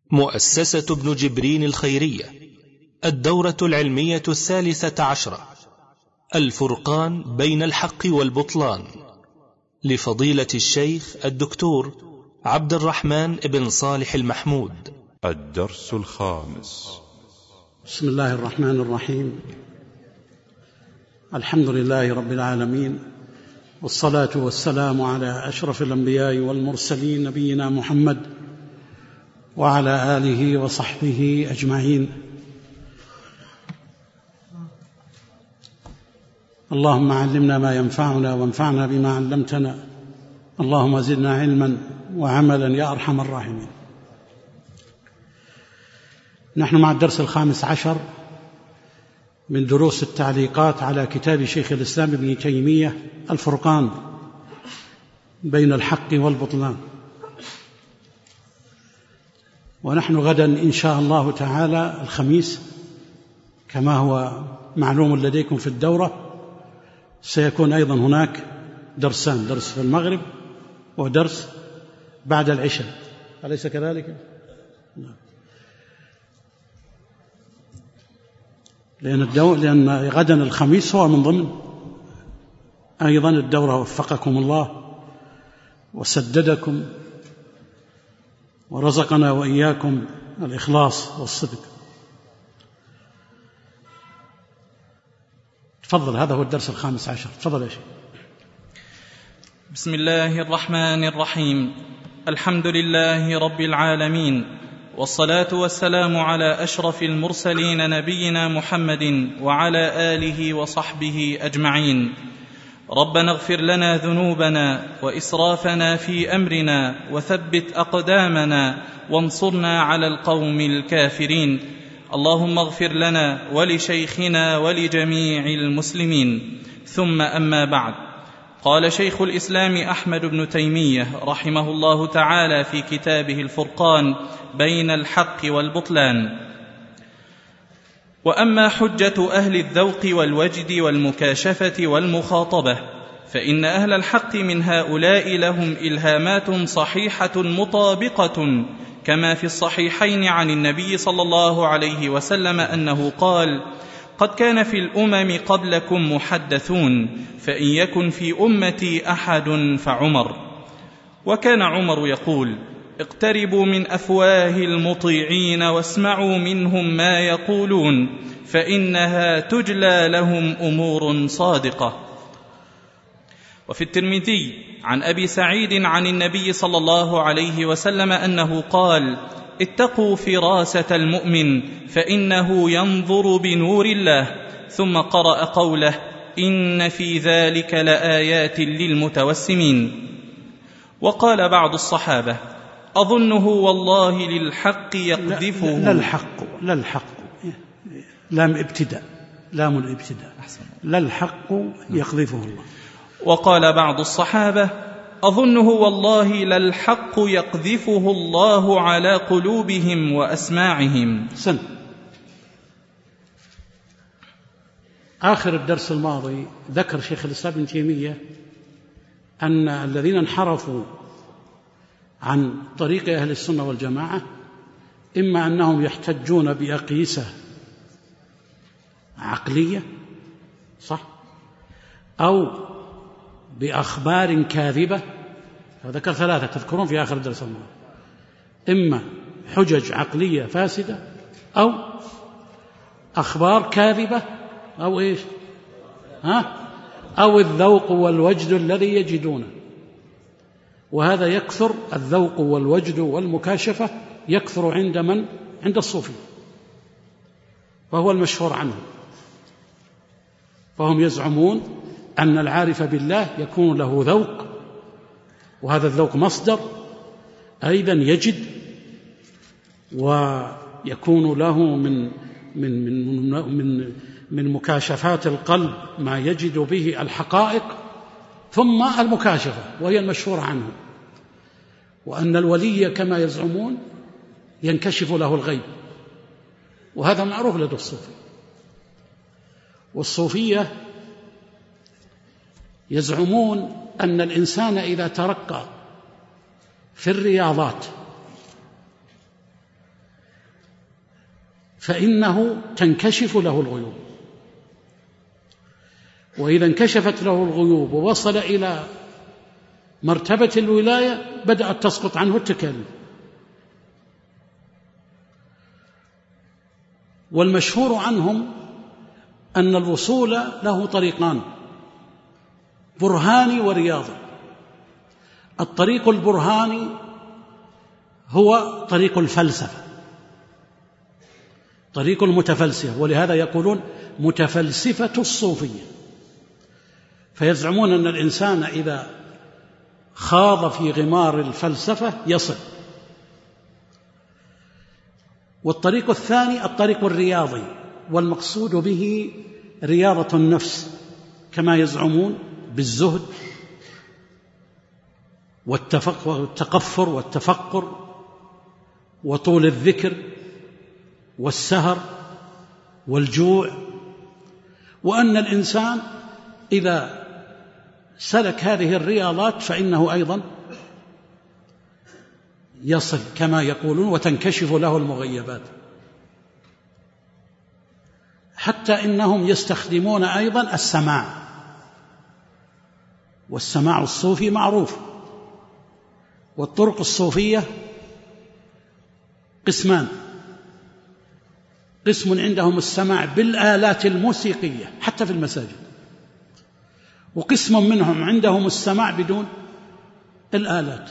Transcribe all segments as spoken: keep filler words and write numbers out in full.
مؤسسة ابن جبرين الخيرية، الدورة العلمية الثالثة عشرة، الفرقان بين الحق والبطلان، لفضيلة الشيخ الدكتور عبد الرحمن بن صالح المحمود. الدرس الخامس. بسم الله الرحمن الرحيم. الحمد لله رب العالمين، والصلاة والسلام على أشرف الأنبياء والمرسلين نبينا محمد وعلى آله وصحبه أجمعين. اللهم علمنا ما ينفعنا وانفعنا بما علمتنا، اللهم زدنا علما وعملا يا أرحم الراحمين. نحن مع الدرس الخامس عشر من دروس التعليقات على كتاب شيخ الإسلام ابن تيمية الفرقان بين الحق والبطلان، ونحن غدا إن شاء الله تعالى الخميس كما هو معلوم لديكم في الدورة سيكون أيضا هناك درسان، درس في المغرب ودرس بعد العشاء، أليس كذلك؟ نعم. لأن, الدو... لأن غدا الخميس هو من ضمن أيضا الدورة. وفقكم الله وسددكم ورزقنا وإياكم الإخلاص والصدق. تفضل، هذا هو الدرس الخامس عشر. تفضل يا شيخ. بسم الله الرحمن الرحيم. الحمد لله رب العالمين، والصلاة والسلام على أشرف المرسلين نبينا محمد وعلى آله وصحبه أجمعين. ربنا اغفر لنا ذنوبنا وإسرافنا في أمرنا وثبت أقدامنا وانصرنا على القوم الكافرين. اللهم اغفر لنا ولشيخنا ولجميع المسلمين. ثم أما بعد، قال شيخ الإسلام أحمد بن تيمية رحمه الله تعالى في كتابه الفرقان بين الحق والبطلان: وأما حجة أهل الذوق والوجد والمكاشفة والمخاطبة فإن أهل الحق من هؤلاء لهم إلهامات صحيحة مطابقة كما في الصحيحين عن النبي صلى الله عليه وسلم أنه قال: قد كان في الأمم قبلكم محدثون، فإن يكن في أمتي أحد فعمر. وكان عمر يقول: اقتربوا من أفواه المطيعين واسمعوا منهم ما يقولون، فإنها تجلى لهم أمور صادقة. وفي الترمذي عن أبي سعيد عن النبي صلى الله عليه وسلم أنه قال: اتقوا فراسة المؤمن فإنه ينظر بنور الله. ثم قرأ قوله: إن في ذلك لآيات للمتوسمين. وقال بعض الصحابة: أظنه والله للحق يقذفه. لا, لا الحق لا الحق لام ابتداء، لام الابتداء، لا الحق يقذفه الله. وقال بعض الصحابة: أظنه والله للحق يقذفه الله على قلوبهم وأسماعهم. سن. آخر الدرس الماضي ذكر شيخ الإسلام ابن تيمية أن الذين انحرفوا عن طريق أهل السنة والجماعة إما أنهم يحتجون بأقيسة عقلية، صح، أو بأخبار كاذبة. ذكر ثلاثة تذكرون في آخر الدرس الماضي: إما حجج عقلية فاسدة، أو أخبار كاذبة، أو إيش ها أو الذوق والوجد الذي يجدونه. وهذا يكثر، الذوق والوجد والمكاشفة يكثر عند من؟ عند الصوفي، وهو المشهور عنه. فهم يزعمون أن العارف بالله يكون له ذوق، وهذا الذوق مصدر أيضا يجد، ويكون له من من من من من مكاشفات القلب ما يجد به الحقائق، ثم المكاشفة وهي المشهورة عنه. وأن الولي كما يزعمون ينكشف له الغيب، وهذا معروف لدى الصوفي. والصوفية يزعمون أن الإنسان إذا ترقى في الرياضات فإنه تنكشف له الغيوب، وإذا انكشفت له الغيوب ووصل إلى مرتبة الولاية بدأت تسقط عنه التكاليف. والمشهور عنهم أن الوصول له طريقان، برهاني ورياضي. الطريق البرهاني هو طريق الفلسفة، طريق المتفلسفة، ولهذا يقولون متفلسفة الصوفية، فيزعمون أن الإنسان إذا خاض في غمار الفلسفة يصل. والطريق الثاني الطريق الرياضي، والمقصود به رياضة النفس كما يزعمون بالزهد والتقفر والتفقر وطول الذكر والسهر والجوع، وأن الإنسان إذا سلك هذه الرياضات فإنه أيضا يصل كما يقولون وتنكشف له المغيبات. حتى إنهم يستخدمون أيضا السماع، والسماع الصوفي معروف. والطرق الصوفية قسمان، قسم عندهم السماع بالآلات الموسيقية حتى في المساجد، وقسم منهم عندهم السماع بدون الآلات.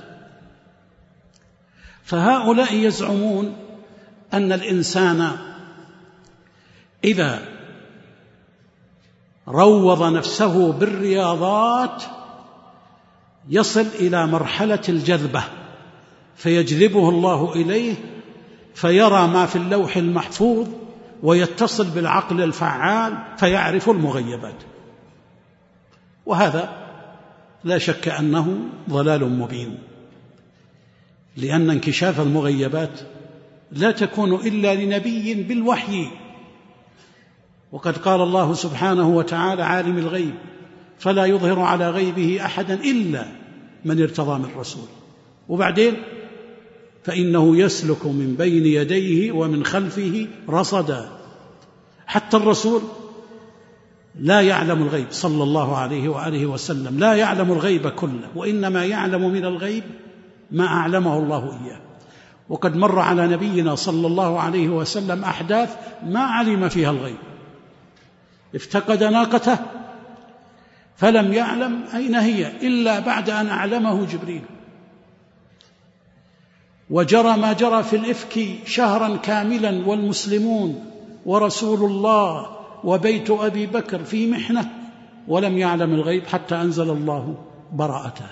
فهؤلاء يزعمون أن الإنسان إذا روض نفسه بالرياضات يصل إلى مرحلة الجذبة، فيجذبه الله إليه فيرى ما في اللوح المحفوظ ويتصل بالعقل الفعال فيعرف المغيبات. وهذا لا شك أنه ضلال مبين، لأن انكشاف المغيبات لا تكون إلا لنبي بالوحي، وقد قال الله سبحانه وتعالى عالم الغيب فلا يظهر على غيبه أحدا إلا من ارتضى من رسول. وبعدين فإنه يسلك من بين يديه ومن خلفه رصدا. حتى الرسول لا يعلم الغيب صلى الله عليه وآله وسلم، لا يعلم الغيب كله، وإنما يعلم من الغيب ما أعلمه الله إياه. وقد مر على نبينا صلى الله عليه وسلم أحداث ما علم فيها الغيب. افتقد ناقته فلم يعلم أين هي إلا بعد أن أعلمه جبريل. وجرى ما جرى في الإفك شهرا كاملا والمسلمون ورسول الله وبيت أبي بكر في محنة ولم يعلم الغيب حتى أنزل الله براءته.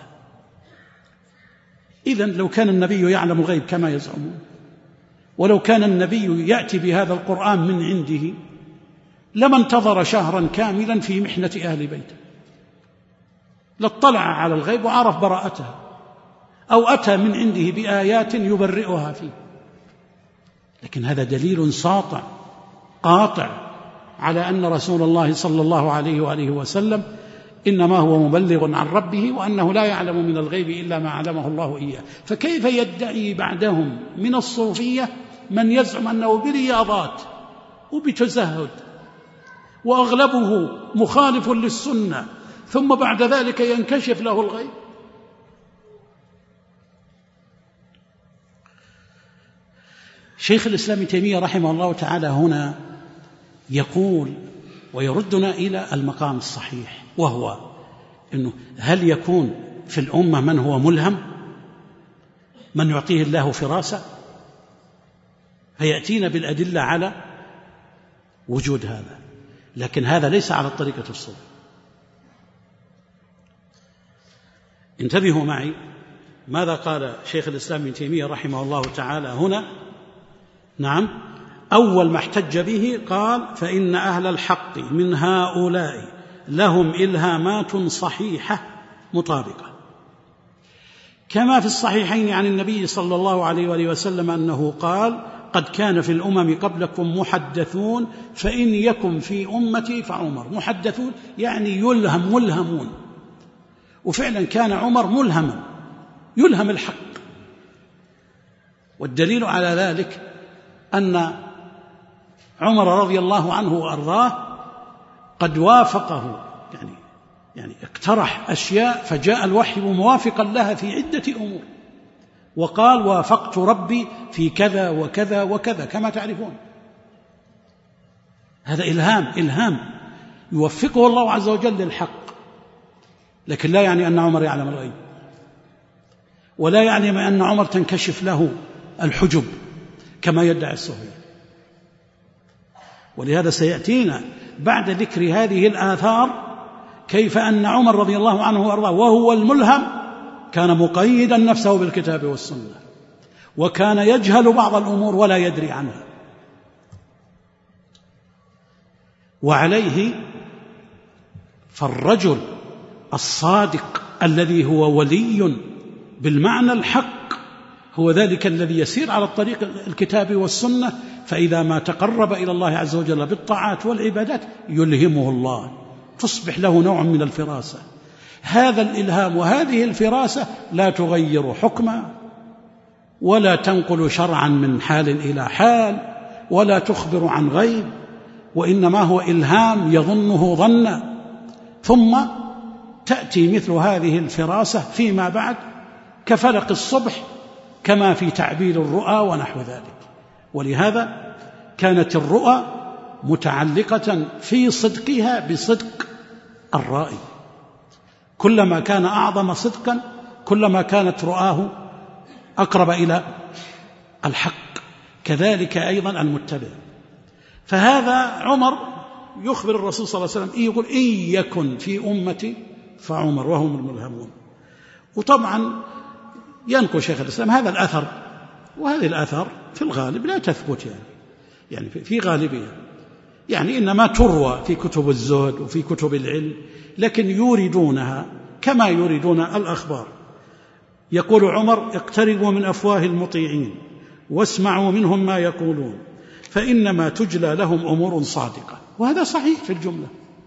إذن لو كان النبي يعلم الغيب كما يزعمون، ولو كان النبي يأتي بهذا القرآن من عنده لما انتظر شهرا كاملا في محنة أهل بيته، لاطلع على الغيب وعرف براءته، أو أتى من عنده بآيات يبرئها فيه. لكن هذا دليل ساطع قاطع على أن رسول الله صلى الله عليه وآله وسلم إنما هو مبلغ عن ربه، وأنه لا يعلم من الغيب إلا ما علمه الله إياه. فكيف يدعي بعدهم من الصوفية من يزعم أنه برياضات وبتزهد وأغلبه مخالف للسنة ثم بعد ذلك ينكشف له الغيب؟ شيخ الإسلام ابن تيمية رحمه الله تعالى هنا يقول ويردنا إلى المقام الصحيح، وهو إنه هل يكون في الأمة من هو ملهم، من يعطيه الله فراسة؟ فيأتينا بالأدلة على وجود هذا، لكن هذا ليس على الطريقة الصوفية. انتبهوا معي ماذا قال شيخ الإسلام ابن تيمية رحمه الله تعالى هنا. نعم، أول ما احتج به قال فإن أهل الحق من هؤلاء لهم إلهامات صحيحة مطابقة، كما في الصحيحين عن النبي صلى الله عليه وآله وسلم أنه قال قد كان في الأمم قبلكم محدثون فإن يكن في أمتي فعمر. محدثون يعني يلهم ملهمون، وفعلا كان عمر ملهما يلهم الحق. والدليل على ذلك أن عمر رضي الله عنه وأرضاه قد وافقه، يعني يعني اقترح أشياء فجاء الوحي موافقا لها في عدة أمور، وقال وافقت ربي في كذا وكذا وكذا كما تعرفون. هذا إلهام إلهام يوفقه الله عز وجل للحق، لكن لا يعني أن عمر يعلم الغيب، ولا يعني أن عمر تنكشف له الحجب كما يدعي الصوفية. ولهذا سيأتينا بعد ذكر هذه الآثار كيف أن عمر رضي الله عنه وأرضاه وهو الملهم كان مقيدا نفسه بالكتاب والسنة، وكان يجهل بعض الأمور ولا يدري عنها. وعليه فالرجل الصادق الذي هو ولي بالمعنى الحق هو ذلك الذي يسير على الطريق الكتاب والسنة، فإذا ما تقرب إلى الله عز وجل بالطاعات والعبادات يلهمه الله، تصبح له نوع من الفراسة. هذا الإلهام وهذه الفراسة لا تغير حكما، ولا تنقل شرعا من حال إلى حال، ولا تخبر عن غيب، وإنما هو إلهام يظنه ظنا، ثم تأتي مثل هذه الفراسة فيما بعد كفلق الصبح كما في تعبير الرؤى ونحو ذلك. ولهذا كانت الرؤى متعلقة في صدقها بصدق الرائي، كلما كان أعظم صدقا كلما كانت رؤاه أقرب إلى الحق، كذلك أيضا المتبع. فهذا عمر يخبر الرسول صلى الله عليه وسلم، يقول إن يكن في أمتي فعمر وهم الملهمون. وطبعا ينقل شيخ الإسلام هذا الأثر، وهذه الأثر في الغالب لا تثبت، يعني يعني في غالبية، يعني إنما تروى في كتب الزهد وفي كتب العلم، لكن يوردونها كما يوردون الأخبار. يقول عمر اقتربوا من أفواه المطيعين واسمعوا منهم ما يقولون فإنما تجلى لهم أمور صادقة. وهذا صحيح في الجملة.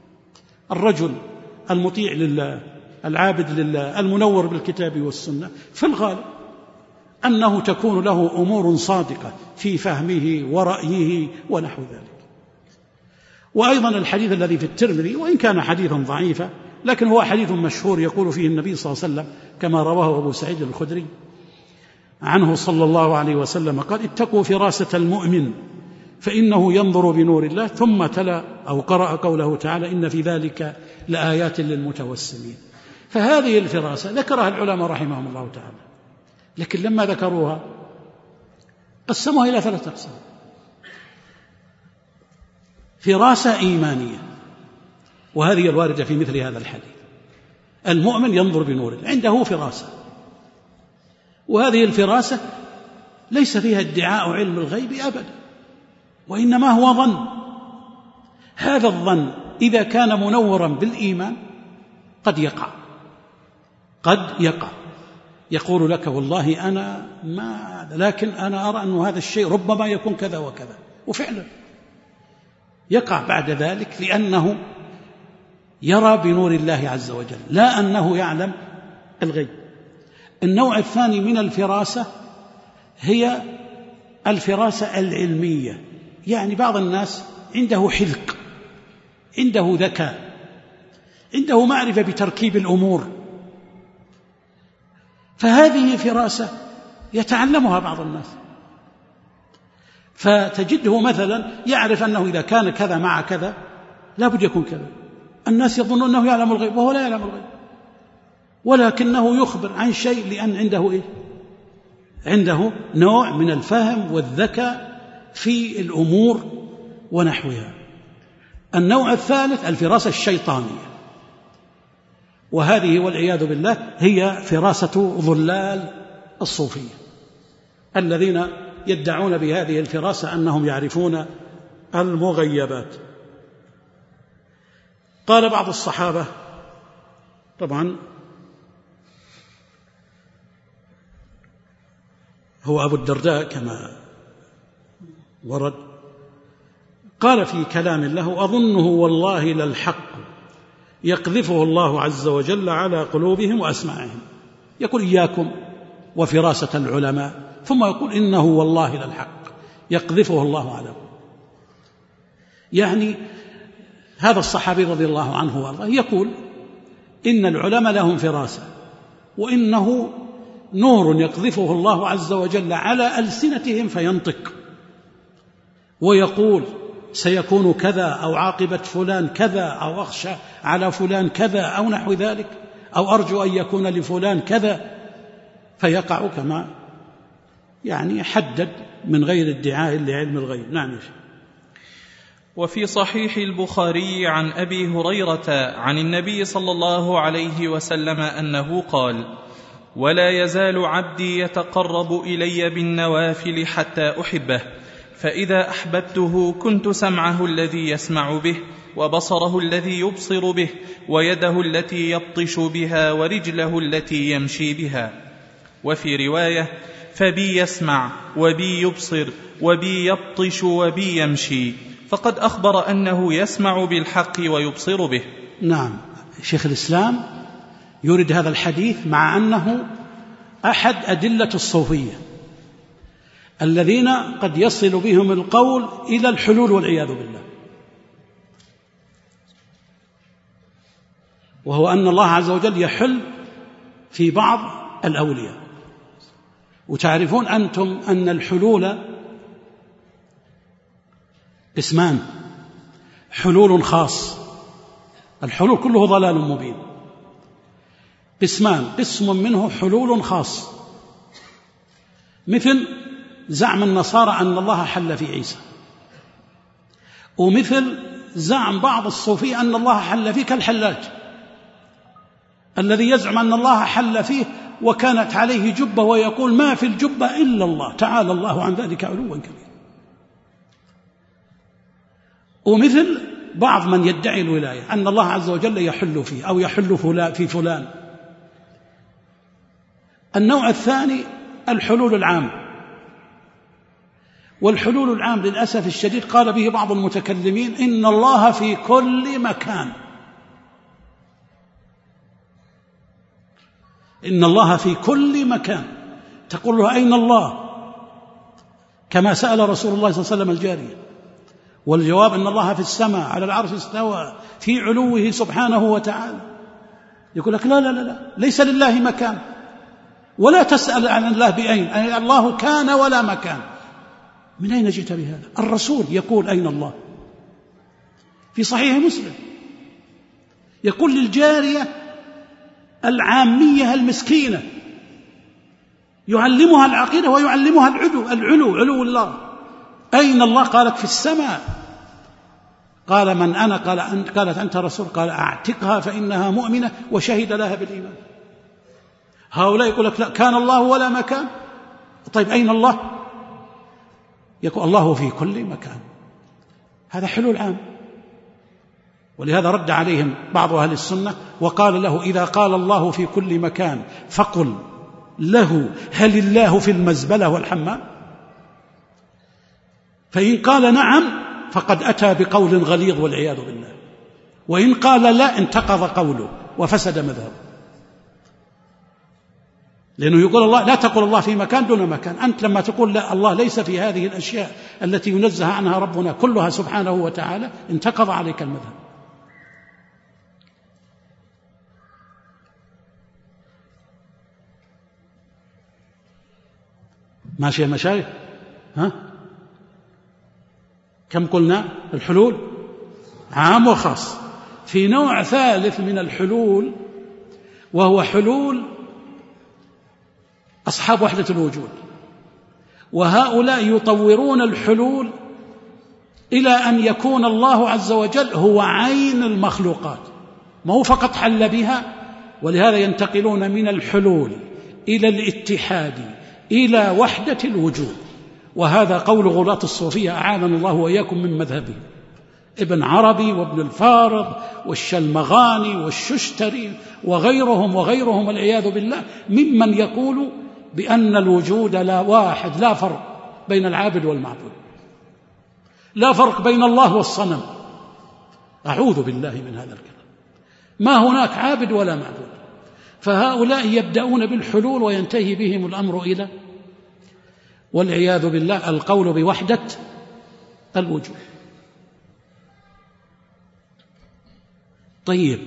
الرجل المطيع لله العابد لله المنور بالكتاب والسنة في الغالب أنه تكون له أمور صادقة في فهمه ورأيه ونحو ذلك. وأيضا الحديث الذي في الترمذي وإن كان حديثا ضعيفا لكن هو حديث مشهور يقول فيه النبي صلى الله عليه وسلم كما رواه أبو سعيد الخدري عنه صلى الله عليه وسلم قال اتقوا فراسة المؤمن فإنه ينظر بنور الله، ثم تلا أو قرأ قوله تعالى إن في ذلك لآيات للمتوسمين. فهذه الفراسة ذكرها العلماء رحمهم الله تعالى، لكن لما ذكروها قسموها إلى ثلاثة أقسام: فراسة إيمانية، وهذه الواردة في مثل هذا الحديث، المؤمن ينظر بنور الله عنده فراسة، وهذه الفراسة ليس فيها ادعاء علم الغيب أبدا، وإنما هو ظن. هذا الظن إذا كان منورا بالإيمان قد يقع قد يقع يقول لك والله أنا ما، لكن أنا أرى أن هذا الشيء ربما يكون كذا وكذا، وفعلا يقع بعد ذلك لأنه يرى بنور الله عز وجل لا أنه يعلم الغيب. النوع الثاني من الفراسة هي الفراسة العلمية، يعني بعض الناس عنده حذق، عنده ذكاء، عنده معرفة بتركيب الأمور، فهذه فراسة يتعلمها بعض الناس، فتجده مثلا يعرف أنه إذا كان كذا مع كذا لا بد يكون كذا. الناس يظنون أنه يعلم الغيب وهو لا يعلم الغيب، ولكنه يخبر عن شيء لأن عنده إيه؟ عنده نوع من الفهم والذكاء في الأمور ونحوها. النوع الثالث الفراسة الشيطانية، وهذه والعياذ بالله هي فراسة ظلال الصوفية الذين يدعون بهذه الفراسة أنهم يعرفون المغيبات. قال بعض الصحابة، طبعا هو أبو الدرداء كما ورد، قال في كلام له أظنه والله للحق يقذفه الله عز وجل على قلوبهم وأسماعهم. يقول إياكم وفراسة العلماء، ثم يقول إنه والله للحق يقذفه الله على قلوبهم. يعني هذا الصحابي رضي الله عنه وارضاه يقول إن العلماء لهم فراسة، وإنه نور يقذفه الله عز وجل على ألسنتهم فينطق ويقول سيكون كذا، أو عاقبة فلان كذا، أو أخشى على فلان كذا، أو نحو ذلك، أو أرجو أن يكون لفلان كذا، فيقع كما يعني حدد من غير ادعاء لعلم الغيب. نعم يا شيخ. وفي صحيح البخاري عن أبي هريرة عن النبي صلى الله عليه وسلم أنه قال: ولا يزال عبدي يتقرب إلي بالنوافل حتى أحبه، فإذا أحببته كنت سمعه الذي يسمع به، وبصره الذي يبصر به، ويده التي يبطش بها، ورجله التي يمشي بها. وفي رواية: فبي يسمع وبي يبصر وبي يبطش وبي يمشي. فقد أخبر أنه يسمع بالحق ويبصر به. نعم، شيخ الإسلام يريد هذا الحديث مع أنه أحد أدلة الصوفية الذين قد يصل بهم القول إلى الحلول والعياذ بالله، وهو أن الله عز وجل يحل في بعض الأولياء. وتعرفون أنتم أن الحلول اسمان: حلول خاص، الحلول كله ضلال مبين، قسمان: قسم منه حلول خاص، مثل زعم النصارى أن الله حل في عيسى، ومثل زعم بعض الصوفية أن الله حل فيه كالحلاج الذي يزعم أن الله حل فيه وكانت عليه جبة ويقول ما في الجبة إلا الله، تعالى الله عن ذلك علوا كبيرا. ومثل بعض من يدعي الولاية أن الله عز وجل يحل فيه أو يحل في فلان. النوع الثاني الحلول العام، والحلول العام للأسف الشديد قال به بعض المتكلمين إن الله في كل مكان، إن الله في كل مكان، تقول له أين الله؟ كما سأل رسول الله صلى الله عليه وسلم الجارية، والجواب أن الله في السماء على العرش استوى في علوه سبحانه وتعالى. يقول لك لا لا لا, لا ليس لله مكان، ولا تسأل عن الله بأين، الله كان ولا مكان. من أين جئت بهذا؟ الرسول يقول أين الله في صحيح مسلم، يقول للجارية العامية المسكينة يعلمها العقيدة ويعلمها العلو العلو علو الله، أين الله؟ قالت في السماء. قال من أنا؟ قال أنت. قالت أنت رسول. قال أعتقها فإنها مؤمنة وشهد لها بالإيمان. هؤلاء يقول لك لا كان الله ولا مكان. طيب أين الله؟ يقول الله في كل مكان. هذا حلول عام، ولهذا رد عليهم بعض أهل السنة وقال له إذا قال الله في كل مكان فقل له هل الله في المزبلة والحمام؟ فإن قال نعم فقد أتى بقول غليظ والعياذ بالله، وإن قال لا انتقض قوله وفسد مذهبه. لأنه يقول الله لا تقول الله في مكان دون مكان. أنت لما تقول لا الله ليس في هذه الأشياء التي ينزه عنها ربنا كلها سبحانه وتعالى انتقض عليك المذهب. ماشي يا مشايخ؟ ها؟ كم قلنا؟ الحلول عام وخاص. في نوع ثالث من الحلول وهو حلول أصحاب وحدة الوجود، وهؤلاء يطورون الحلول إلى أن يكون الله عز وجل هو عين المخلوقات، ما هو فقط حل بها، ولهذا ينتقلون من الحلول إلى الاتحاد إلى وحدة الوجود. وهذا قول غلاة الصوفية أعاذنا الله وإياكم من مذهبه، ابن عربي وابن الفارض والشلمغاني والششتري وغيرهم وغيرهم والعياذ بالله ممن يقول بأن الوجود لا واحد، لا فرق بين العابد والمعبود، لا فرق بين الله والصنم. أعوذ بالله من هذا الكلام، ما هناك عابد ولا معبود. فهؤلاء يبدأون بالحلول وينتهي بهم الأمر إلى والعياذ بالله القول بوحدة الوجود. طيب،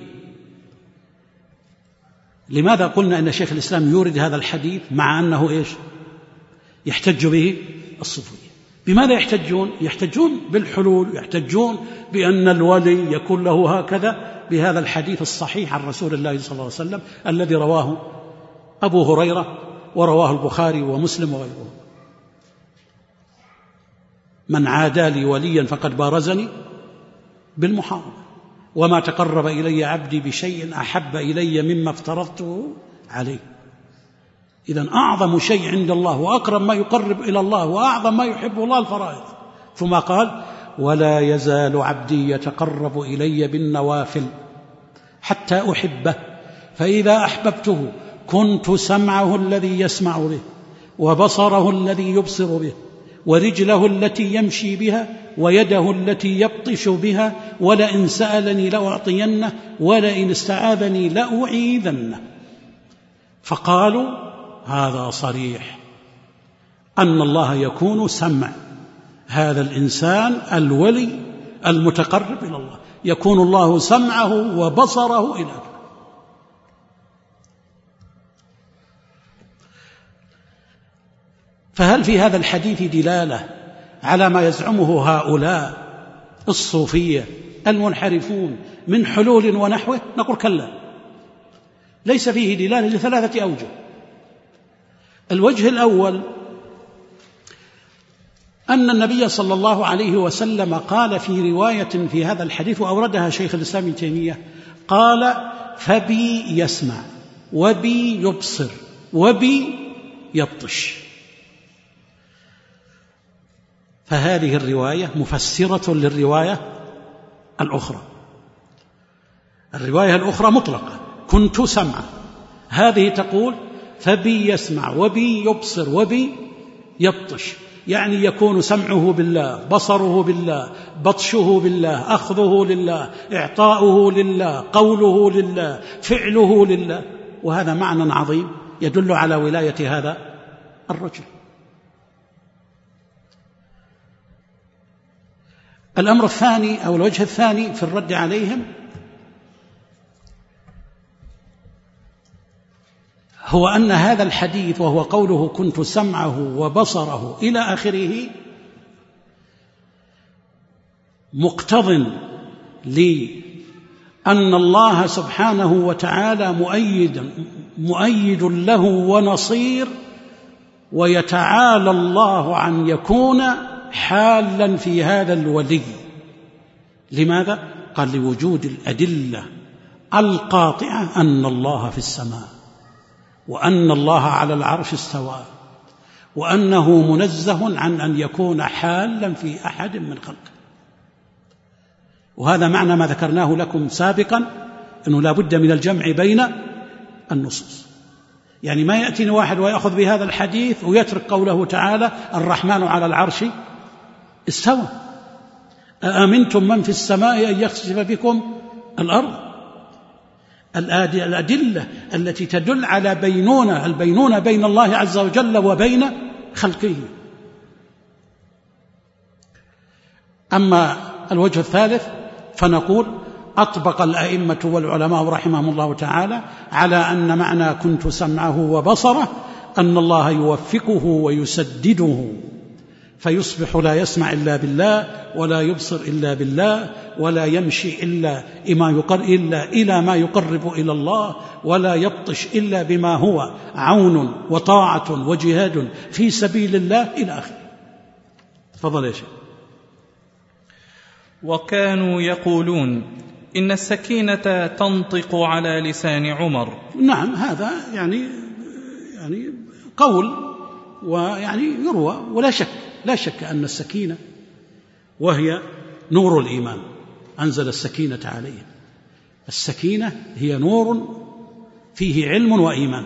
لماذا قلنا أن شيخ الإسلام يورد هذا الحديث مع أنه إيش يحتج به الصوفية؟ بماذا يحتجون؟ يحتجون بالحلول، يحتجون بأن الولي يكون له هكذا بهذا الحديث الصحيح عن رسول الله صلى الله عليه وسلم الذي رواه أبو هريرة ورواه البخاري ومسلم وغيره: من عادى لي وليا فقد بارزني بالمحاربة، وما تقرب إلي عبدي بشيء أحب إلي مما افترضته عليه. إذن أعظم شيء عند الله وأقرب ما يقرب إلى الله وأعظم ما يحب الله الفرائض. ثم قال: ولا يزال عبدي يتقرب إلي بالنوافل حتى أحبه، فإذا أحببته كنت سمعه الذي يسمع به، وبصره الذي يبصر به، ورجله التي يمشي بها، ويده التي يبطش بها، ولئن سألني لأعطينه، ولئن استعاذني لأعيذنه. فقالوا: هذا صريح أن الله يكون سمع هذا الإنسان الولي المتقرب إلى الله، يكون الله سمعه وبصره إلى آخره. فهل في هذا الحديث دلالة على ما يزعمه هؤلاء الصوفية المنحرفون من حلول ونحوه؟ نقول كلا، ليس فيه دلالة لثلاثة أوجه. الوجه الأول أن النبي صلى الله عليه وسلم قال في رواية في هذا الحديث وأوردها شيخ الإسلام ابن تيمية، قال: فبي يسمع وبي يبصر وبي يبطش. فهذه الرواية مفسرة للرواية الأخرى. الرواية الأخرى مطلقة: كنت سمعا. هذه تقول: فبي يسمع وبي يبصر وبي يبطش، يعني يكون سمعه بالله، بصره بالله، بطشه بالله، أخذه لله، إعطاؤه لله، قوله لله، فعله لله. وهذا معنى عظيم يدل على ولاية هذا الرجل. الأمر الثاني أو الوجه الثاني في الرد عليهم هو أن هذا الحديث وهو قوله كنت سمعه وبصره إلى آخره مقتضٍ لأن الله سبحانه وتعالى مؤيد مؤيد له ونصير، ويتعالى الله عن يكون حالا في هذا الولي. لماذا؟ قال: لوجود الأدلة القاطعة أن الله في السماء، وأن الله على العرش استوى، وأنه منزه عن أن يكون حالا في أحد من خلقه. وهذا معنى ما ذكرناه لكم سابقا، أنه لا بد من الجمع بين النصوص. يعني ما يأتينا واحد ويأخذ بهذا الحديث ويترك قوله تعالى: الرحمن على العرش استوى، أأمنتم من في السماء أن يخسف بكم الأرض. الأدلة التي تدل على بينونة البينونة بين الله عز وجل وبين خلقه. أما الوجه الثالث فنقول: أطبق الأئمة والعلماء رحمهم الله تعالى على أن معنى كنت سمعه وبصره أن الله يوفقه ويسدده، فيصبح لا يسمع إلا بالله، ولا يبصر إلا بالله، ولا يمشي إلا إلا إلى ما يقرب إلى الله، ولا يبطش إلا بما هو عون وطاعة وجهاد في سبيل الله إلى آخره. تفضل يا شيخ. وكانوا يقولون إن السكينة تنطق على لسان عمر. نعم، هذا يعني يعني قول ويعني يروى، ولا شك لا شك أن السكينة وهي نور الإيمان أنزل السكينة عليه. السكينة هي نور فيه علم وإيمان،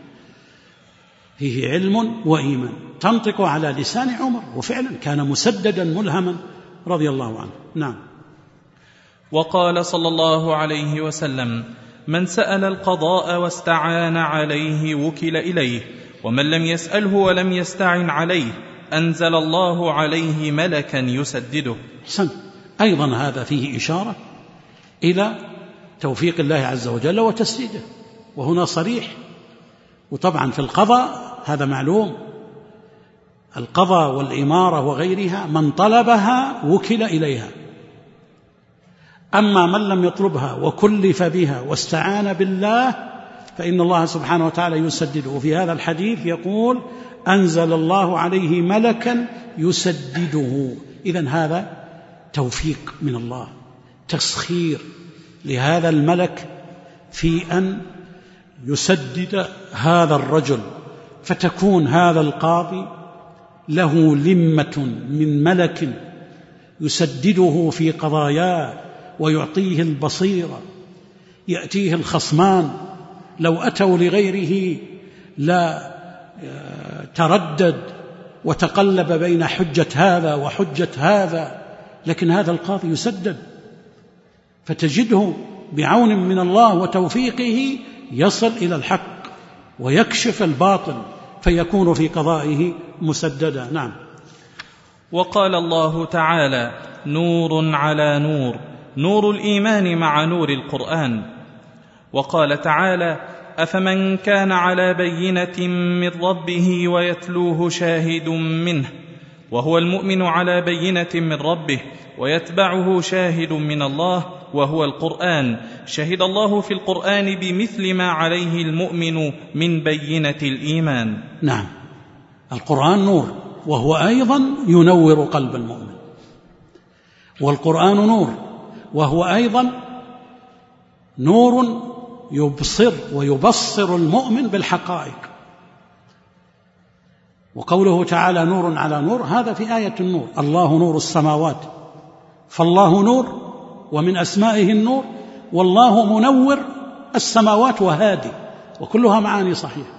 فيه علم وإيمان، تنطق على لسان عمر، وفعلا كان مسددا ملهما رضي الله عنه. نعم. وقال صلى الله عليه وسلم: من سأل القضاء واستعان عليه وكل إليه، ومن لم يسأله ولم يستعن عليه أنزل الله عليه ملكا يسدده. حسن. أيضا هذا فيه إشارة إلى توفيق الله عز وجل وتسديده، وهنا صريح. وطبعا في القضاء هذا معلوم، القضاء والإمارة وغيرها من طلبها وكل إليها، أما من لم يطلبها وكلف بها واستعان بالله فإن الله سبحانه وتعالى يسدده. وفي هذا الحديث يقول أنزل الله عليه ملكا يسدده. إذن هذا توفيق من الله، تسخير لهذا الملك في أن يسدد هذا الرجل، فتكون هذا القاضي له لمة من ملك يسدده في قضاياه ويعطيه البصيرة. يأتيه الخصمان لو أتوا لغيره لا تردد وتقلب بين حجة هذا وحجة هذا، لكن هذا القاضي يسدد، فتجده بعون من الله وتوفيقه يصل إلى الحق ويكشف الباطل فيكون في قضائه مسددا. نعم. وقال الله تعالى: نور على نور، نور الإيمان مع نور القرآن. وقال تعالى: أفمن كان على بينة من ربه ويتلوه شاهد منه، وهو المؤمن على بينة من ربه ويتبعه شاهد من الله وهو القرآن، شهد الله في القرآن بمثل ما عليه المؤمن من بينة الإيمان. نعم، القرآن نور، وهو أيضا ينور قلب المؤمن، والقرآن نور، وهو أيضا نور يبصر ويبصر المؤمن بالحقائق. وقوله تعالى نور على نور، هذا في آية النور، الله نور السماوات، فالله نور ومن أسمائه النور، والله منور السماوات وهادي، وكلها معاني صحيحة.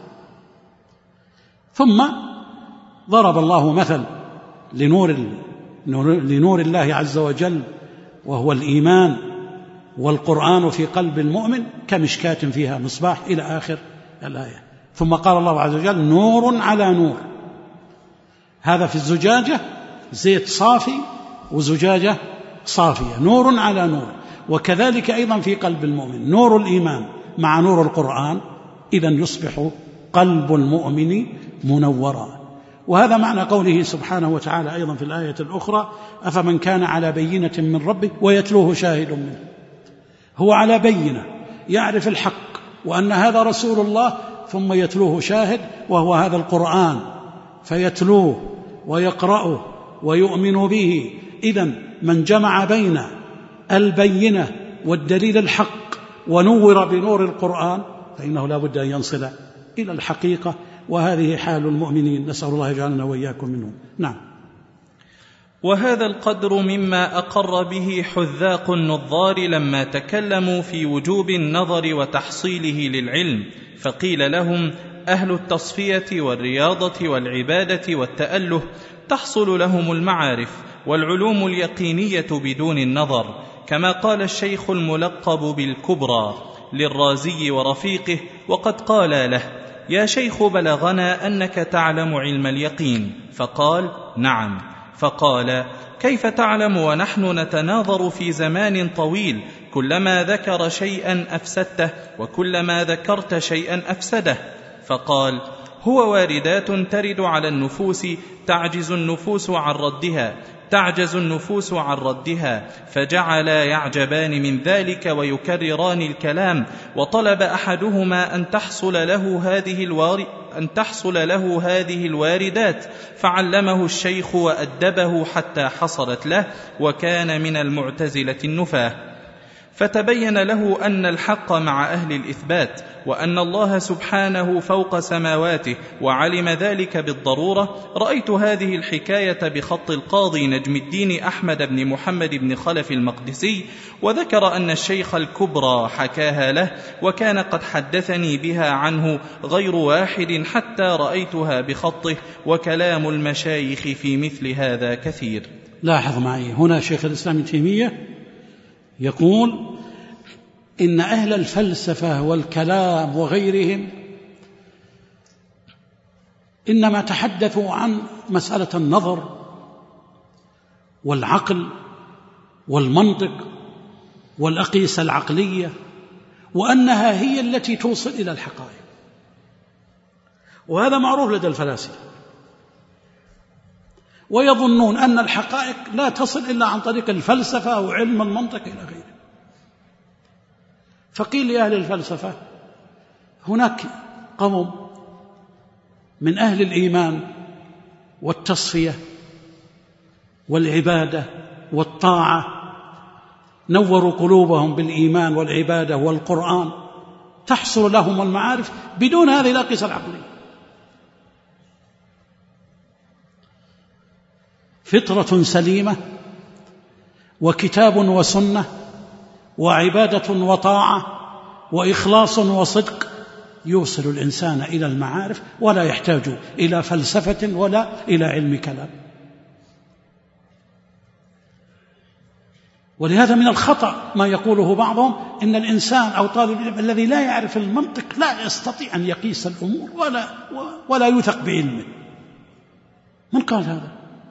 ثم ضرب الله مثل لنور, لنور الله عز وجل وهو الإيمان، والقرآن في قلب المؤمن كمشكاة فيها مصباح إلى آخر الآية. ثم قال الله عز وجل نور على نور، هذا في الزجاجة زيت صافي وزجاجة صافية، نور على نور. وكذلك أيضا في قلب المؤمن نور الإيمان مع نور القرآن، إذن يصبح قلب المؤمن منورا. وهذا معنى قوله سبحانه وتعالى أيضا في الآية الأخرى: أفمن كان على بينة من ربه ويتلوه شاهد منه. هو على بينة، يعرف الحق وأن هذا رسول الله، ثم يتلوه شاهد وهو هذا القرآن، فيتلوه ويقرأه ويؤمن به. إذن من جمع بين البينة والدليل الحق ونور بنور القرآن فإنه لا بد أن ينصل إلى الحقيقة، وهذه حال المؤمنين، نسأل الله يجعلنا وإياكم منهم. نعم. وهذا القدر مما أقر به حذاق النظار لما تكلموا في وجوب النظر وتحصيله للعلم، فقيل لهم: أهل التصفية والرياضة والعبادة والتأله تحصل لهم المعارف والعلوم اليقينية بدون النظر، كما قال الشيخ الملقب بالكبرى للرازي ورفيقه وقد قال له: يا شيخ بلغنا أنك تعلم علم اليقين. فقال: نعم. فقال: كيف تعلم ونحن نتناظر في زمان طويل، كلما ذكر شيئا أفسدته وكلما ذكرت شيئا أفسده؟ فقال: هو واردات ترد على النفوس تعجز النفوس عن ردها تعجز النفوس عن ردها فجعلا يعجبان من ذلك ويكرران الكلام، وطلب أحدهما أن تحصل له هذه الوار... أن تحصل له هذه الواردات، فعلمه الشيخ وأدبه حتى حصلت له، وكان من المعتزلة النفاة. فتبين له أن الحق مع أهل الإثبات، وأن الله سبحانه فوق سماواته، وعلم ذلك بالضرورة. رأيت هذه الحكاية بخط القاضي نجم الدين أحمد بن محمد بن خلف المقدسي، وذكر أن الشيخ الكبرى حكاها له، وكان قد حدثني بها عنه غير واحد حتى رأيتها بخطه، وكلام المشايخ في مثل هذا كثير. لاحظ معي هنا شيخ الإسلام ابن تيمية يقول إن أهل الفلسفة والكلام وغيرهم إنما تحدثوا عن مسألة النظر والعقل والمنطق والأقيسة العقلية وأنها هي التي توصل إلى الحقائق، وهذا معروف لدى الفلاسفة، ويظنون أن الحقائق لا تصل إلا عن طريق الفلسفة أو علم المنطق إلى غيره. فقيل لأهل الفلسفة هناك قوم من أهل الإيمان والتصفية والعبادة والطاعة نوروا قلوبهم بالإيمان والعبادة والقرآن، تحصل لهم المعارف بدون هذه الأقيسة العقلية. فطرة سليمة وكتاب وسنة وعبادة وطاعة وإخلاص وصدق يوصل الإنسان إلى المعارف، ولا يحتاج إلى فلسفة ولا إلى علم كلام. ولهذا من الخطأ ما يقوله بعضهم إن الإنسان أو طالب العلم الذي لا يعرف المنطق لا يستطيع أن يقيس الأمور ولا, ولا يوثق بعلمه. من قال هذا؟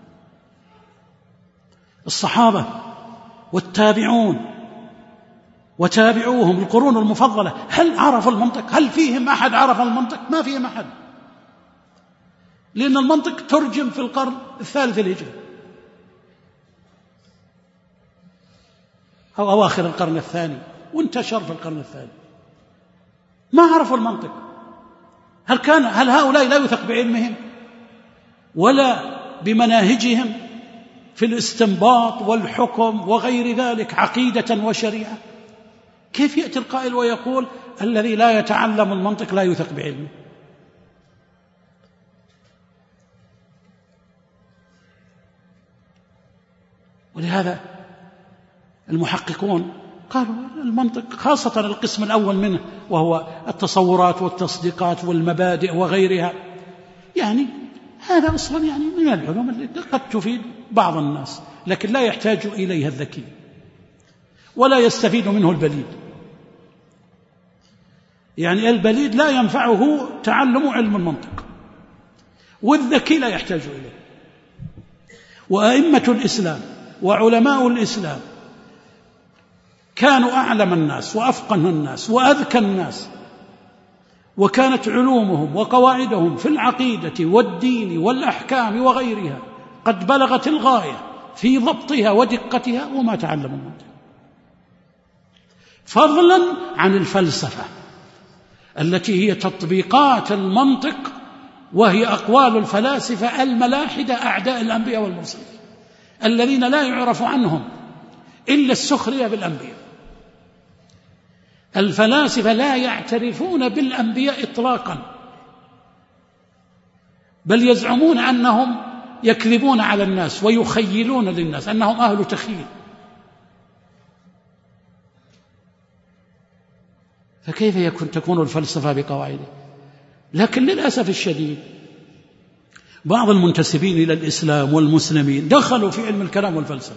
الصحابة والتابعون وتابعوهم القرون المفضلة هل عرفوا المنطق؟ هل فيهم أحد عرف المنطق؟ ما فيهم أحد، لأن المنطق ترجم في القرن الثالث الهجري أو أواخر القرن الثاني وانتشر في القرن الثاني. ما عرفوا المنطق. هل كان هل هؤلاء لا يثق بعلمهم ولا بمناهجهم في الاستنباط والحكم وغير ذلك عقيدة وشريعة؟ كيف يأتي القائل ويقول الذي لا يتعلم المنطق لا يثق بعلمه؟ ولهذا المحققون قالوا المنطق خاصة القسم الأول منه وهو التصورات والتصديقات والمبادئ وغيرها، يعني هذا أصلا يعني من العلوم التي قد تفيد بعض الناس لكن لا يحتاج إليها الذكي ولا يستفيد منه البليد. يعني البليد لا ينفعه تعلم علم المنطق والذكي لا يحتاج إليه. وأئمة الإسلام وعلماء الإسلام كانوا أعلم الناس وأفقه الناس وأذكى الناس، وكانت علومهم وقواعدهم في العقيدة والدين والأحكام وغيرها قد بلغت الغاية في ضبطها ودقتها، وما تعلموا المنطق، فضلا عن الفلسفة التي هي تطبيقات المنطق، وهي أقوال الفلاسفة الملاحدة أعداء الأنبياء والمرسلين الذين لا يعرف عنهم إلا السخرية بالأنبياء. الفلاسفة لا يعترفون بالأنبياء إطلاقا، بل يزعمون أنهم يكذبون على الناس ويخيلون للناس أنهم أهل تخيل. فكيف يكون تكون الفلسفة بقواعده؟ لكن للأسف الشديد بعض المنتسبين إلى الإسلام والمسلمين دخلوا في علم الكلام والفلسفة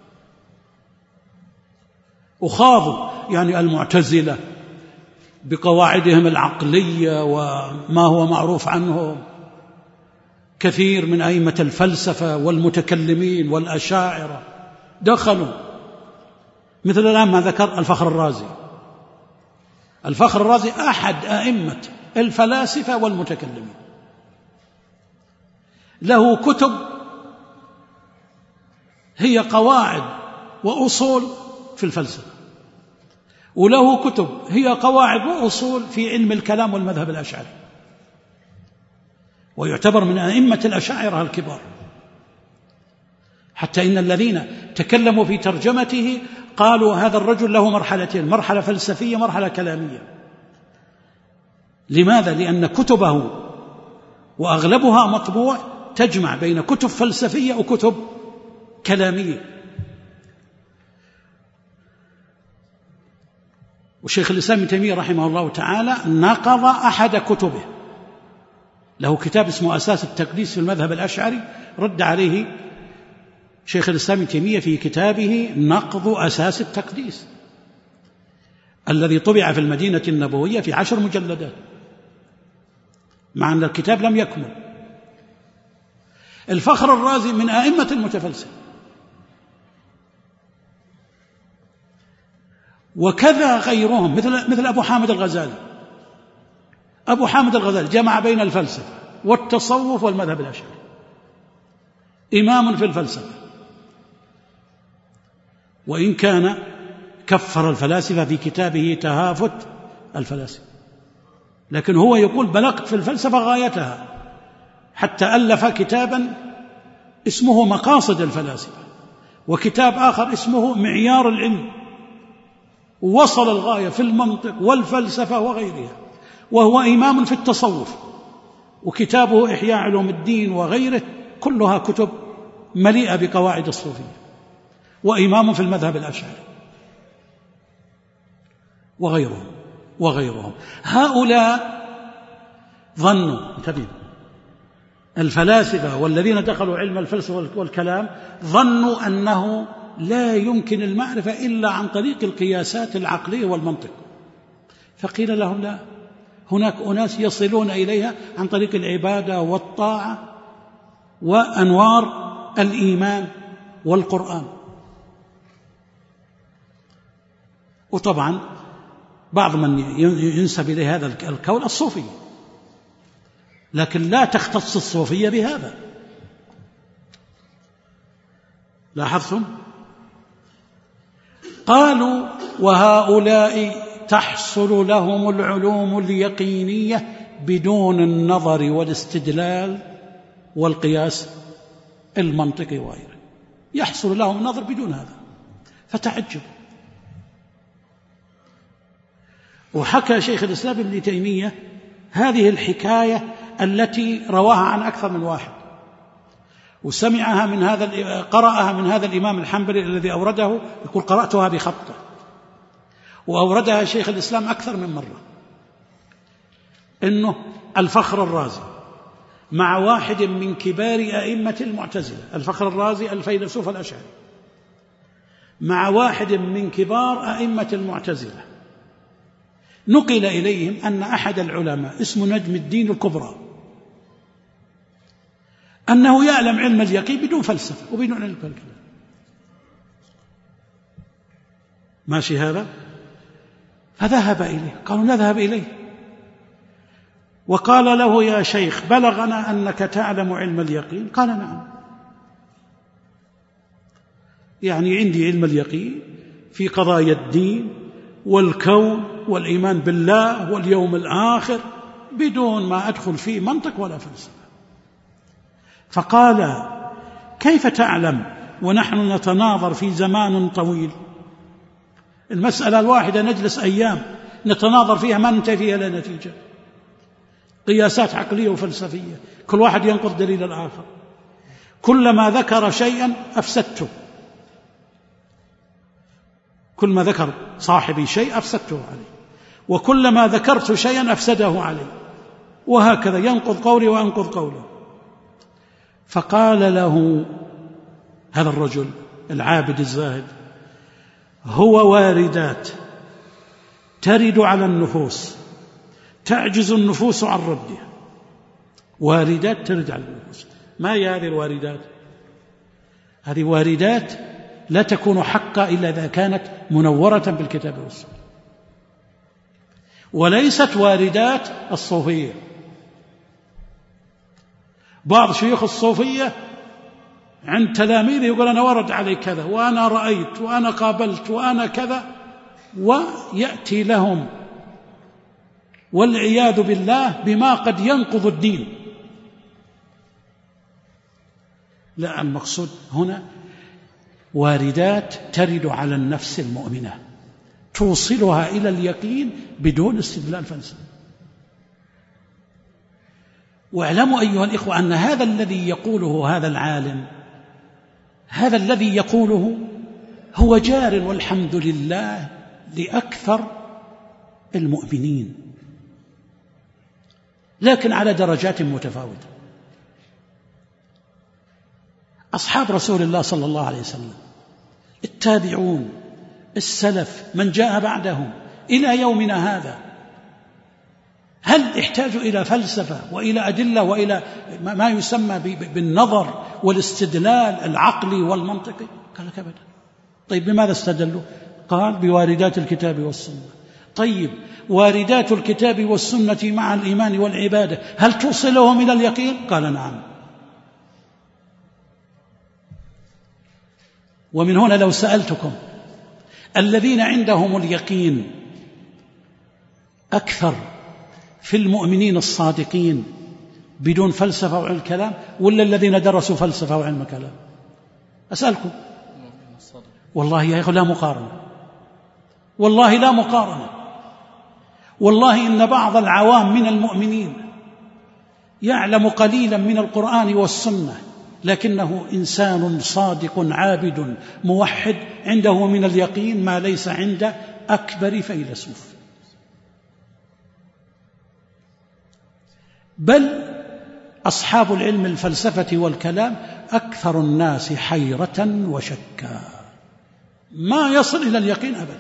وخاضوا، يعني المعتزلة بقواعدهم العقلية وما هو معروف عنهم، كثير من أئمة الفلسفة والمتكلمين والأشاعرة دخلوا، مثل الآن ما ذكر الفخر الرازي. الفخر الرازي أحد أئمة الفلاسفة والمتكلمين، له كتب هي قواعد وأصول في الفلسفة، وله كتب هي قواعد وأصول في علم الكلام والمذهب الأشعري، ويعتبر من أئمة الأشاعرة الكبار، حتى إن الذين تكلموا في ترجمته قالوا هذا الرجل له مرحلتين، مرحلة فلسفية مرحلة كلامية. لماذا؟ لأن كتبه وأغلبها مطبوع تجمع بين كتب فلسفية وكتب كلامية. وشيخ الإسلام ابن تيمية رحمه الله تعالى نقض أحد كتبه، له كتاب اسمه أساس التقديس في المذهب الأشعري، رد عليه شيخ الإسلام ابن تيمية في كتابه نقض أساس التقديس الذي طبع في المدينة النبوية في عشر مجلدات، مع أن الكتاب لم يكمل. الفخر الرازي من أئمة المتفلسفة، وكذا غيرهم مثل مثل أبو حامد الغزالي. أبو حامد الغزالي جمع بين الفلسفة والتصوف والمذهب الأشعري، إمام في الفلسفة، وإن كان كفر الفلاسفة في كتابه تهافت الفلاسفة، لكن هو يقول بلغت في الفلسفة غايتها، حتى ألف كتابا اسمه مقاصد الفلاسفة، وكتاب آخر اسمه معيار العلم، ووصل الغاية في المنطق والفلسفة وغيرها، وهو إمام في التصوف، وكتابه إحياء علوم الدين وغيره كلها كتب مليئة بقواعد الصوفية، وإمام في المذهب الأشعري وغيرهم وغيرهم. هؤلاء ظنوا، انتبهوا، الفلاسفة والذين دخلوا علم الفلسفة والكلام ظنوا أنه لا يمكن المعرفة إلا عن طريق القياسات العقلية والمنطق، فقيل لهم لا، هناك أناس يصلون إليها عن طريق العبادة والطاعة وأنوار الإيمان والقرآن. وطبعا بعض من ينسب إليه هذا القول الصوفي، لكن لا تختص الصوفية بهذا. لاحظتم؟ قالوا وهؤلاء تحصل لهم العلوم اليقينية بدون النظر والاستدلال والقياس المنطقي وغيره، يحصل لهم النظر بدون هذا، فتعجبوا. وحكى شيخ الإسلام ابن تيمية هذه الحكاية التي رواها عن أكثر من واحد، وسمعها من هذا، قرأها من هذا الإمام الحنبلي الذي أورده، يقول قرأتها بخطه، وأوردها شيخ الإسلام أكثر من مرة، إنه الفخر الرازي مع واحد من كبار أئمة المعتزلة، الفخر الرازي الفيلسوف الأشعري، مع واحد من كبار أئمة المعتزلة، نقل إليهم أن أحد العلماء اسمه نجم الدين الكبرى أنه يعلم علم اليقين بدون فلسفة وبدون علم الكلام. ماشي هذا؟ فذهب إليه، قالوا نذهب إليه، وقال له يا شيخ بلغنا أنك تعلم علم اليقين. قال نعم، يعني عندي علم اليقين في قضايا الدين والكون والإيمان بالله واليوم الآخر بدون ما أدخل فيه منطق ولا فلسفة. فقال كيف تعلم ونحن نتناظر في زمان طويل؟ المسألة الواحدة نجلس أيام نتناظر فيها ما ننتهي فيها إلى نتيجة، قياسات عقلية وفلسفية، كل واحد ينقض دليل الآخر، كلما ذكر شيئا أفسدته، كل ما ذكر صاحبي شيء أفسدته عليه، وكلما ذكرت شيئا أفسده عليه، وهكذا ينقض قولي وأنقض قوله. فقال له هذا الرجل العابد الزاهد هو واردات ترد على النفوس تعجز النفوس عن ردها، واردات ترد على النفوس. ما هي هذه الواردات؟ هذه واردات لا تكون حقا إلا إذا كانت منورة بالكتاب والسنة، وليست واردات الصوفية. بعض شيوخ الصوفية عند تلاميذه يقول أنا ورد علي كذا وأنا رأيت وأنا قابلت وأنا كذا، ويأتي لهم والعياذ بالله بما قد ينقض الدين. لا، المقصود هنا واردات ترد على النفس المؤمنة توصلها إلى اليقين بدون استدلال فلسفي. واعلموا أيها الإخوة أن هذا الذي يقوله هذا العالم، هذا الذي يقوله هو جار والحمد لله لأكثر المؤمنين، لكن على درجات متفاوتة. أصحاب رسول الله صلى الله عليه وسلم، التابعون، السلف، من جاء بعدهم إلى يومنا هذا، هل احتاجوا إلى فلسفة وإلى أدلة وإلى ما يسمى بالنظر والاستدلال العقلي والمنطقي؟ قال لك أبدا. طيب بماذا استدلوا؟ قال بواردات الكتاب والسنة. طيب واردات الكتاب والسنة مع الإيمان والعبادة هل توصلهم إلى اليقين؟ قال نعم. ومن هنا لو سألتكم الذين عندهم اليقين أكثر في المؤمنين الصادقين بدون فلسفة وعلم كلام ولا الذين درسوا فلسفة وعلم كلام؟ أسألكم والله يا أخي لا مقارنة، والله لا مقارنة. والله إن بعض العوام من المؤمنين يعلم قليلا من القرآن والسنة لكنه إنسان صادق عابد موحد عنده من اليقين ما ليس عند أكبر فيلسوف. بل أصحاب العلم الفلسفة والكلام أكثر الناس حيرة وشكا، ما يصل إلى اليقين أبدا.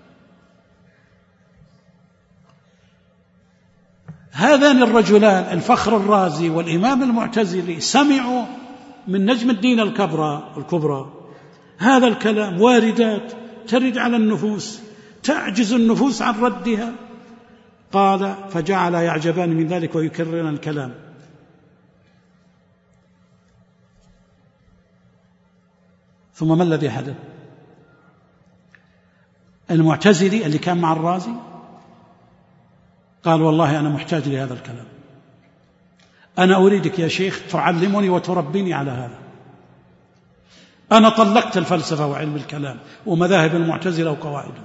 هذان الرجلان الفخر الرازي والإمام المعتزلي سمعوا من نجم الدين الكبرى الكبرى هذا الكلام واردات ترد على النفوس تعجز النفوس عن ردها. قال فجعل يعجبان من ذلك ويكررن الكلام. ثم ما الذي حدث؟ المعتزلي اللي كان مع الرازي قال والله أنا محتاج لهذا الكلام، أنا أريدك يا شيخ تعلمني وتربيني على هذا. أنا طلقت الفلسفة وعلم الكلام ومذاهب المعتزلة وقواعده.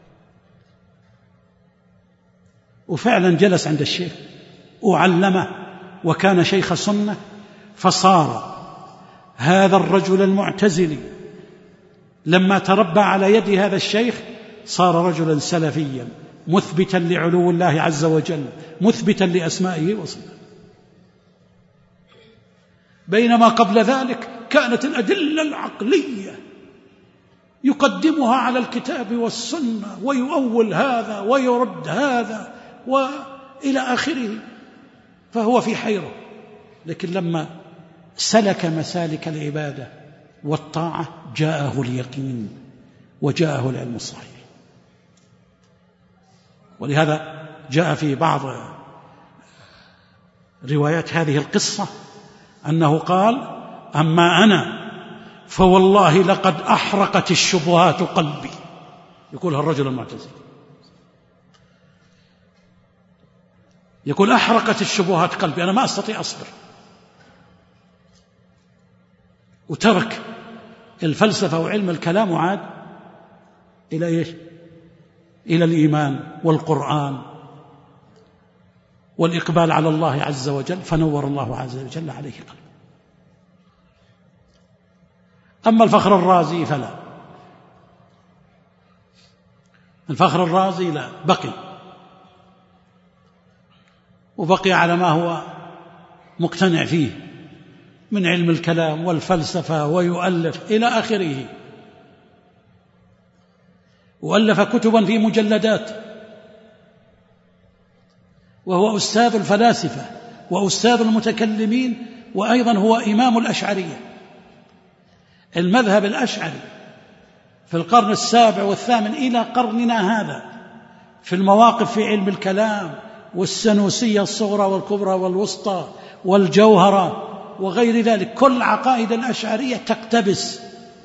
وفعلا جلس عند الشيخ وعلمه وكان شيخ سنة، فصار هذا الرجل المعتزلي لما تربى على يد هذا الشيخ صار رجلا سلفيا مثبتا لعلو الله عز وجل مثبتا لأسمائه وصفاته. بينما قبل ذلك كانت الأدلة العقلية يقدمها على الكتاب والسنة ويؤول هذا ويرد هذا وإلى آخره، فهو في حيرة. لكن لما سلك مسالك العبادة والطاعة جاءه اليقين وجاءه العلم الصحيح. ولهذا جاء في بعض روايات هذه القصة أنه قال أما أنا فوالله لقد أحرقت الشبهات قلبي، يقولها الرجل المعتزلي، يقول أحرقت الشبهات قلبي، أنا ما أستطيع أصبر. وترك الفلسفة وعلم الكلام وعاد إلى إيش؟ إلى الإيمان والقرآن والإقبال على الله عز وجل، فنور الله عز وجل عليه قلبه. أما الفخر الرازي فلا، الفخر الرازي لا، بقي وبقي على ما هو مقتنع فيه من علم الكلام والفلسفة ويؤلف إلى آخره، وألف كتبا في مجلدات، وهو أستاذ الفلاسفة وأستاذ المتكلمين، وأيضا هو إمام الأشعرية. المذهب الأشعري في القرن السابع والثامن إلى قرننا هذا في المواقف في علم الكلام والسنوسية الصغرى والكبرى والوسطى والجوهرة وغير ذلك، كل عقائد الأشعرية تقتبس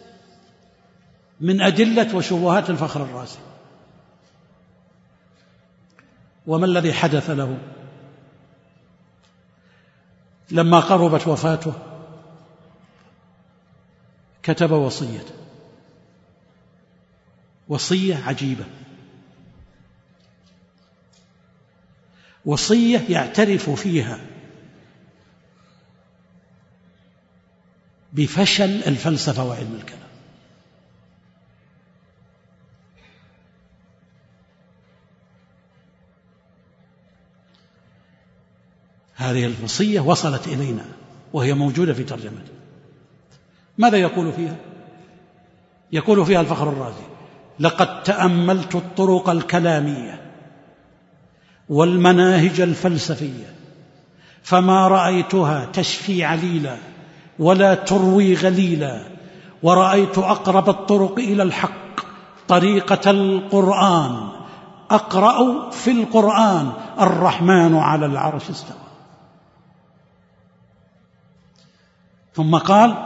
من أدلة وشبهات الفخر الرازي. وما الذي حدث له لما قربت وفاته؟ كتب وصية، وصية عجيبة، وصية يعترف فيها بفشل الفلسفة وعلم الكلام. هذه الوصية وصلت إلينا وهي موجودة في ترجمته. ماذا يقول فيها؟ يقول فيها الفخر الرازي: لقد تأملت الطرق الكلامية والمناهج الفلسفية فما رأيتها تشفي عليلا ولا تروي غليلا، ورأيت أقرب الطرق إلى الحق طريقة القرآن، أقرأ في القرآن الرحمن على العرش استوى. ثم قال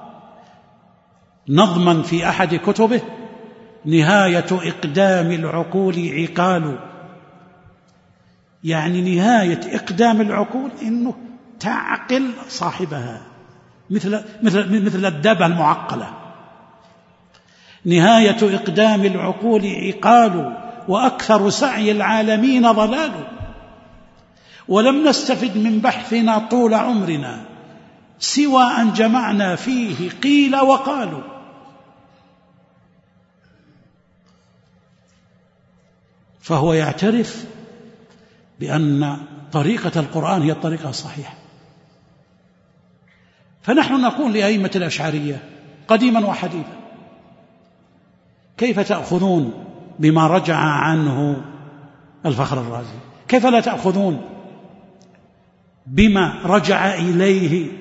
نظما في أحد كتبه: نهاية إقدام العقول عقال. يعني نهاية إقدام العقول إنه تعقل صاحبها مثل مثل مثل الدابة المعقلة. نهاية إقدام العقول عقال، وأكثر سعي العالمين ضلال. ولم نستفد من بحثنا طول عمرنا سوى أن جمعنا فيه قيل وقالوا. فهو يعترف بأن طريقة القرآن هي الطريقة الصحيحة. فنحن نقول لأئمة الأشعرية قديما وحديثا: كيف تأخذون بما رجع عنه الفخر الرازي؟ كيف لا تأخذون بما رجع إليه؟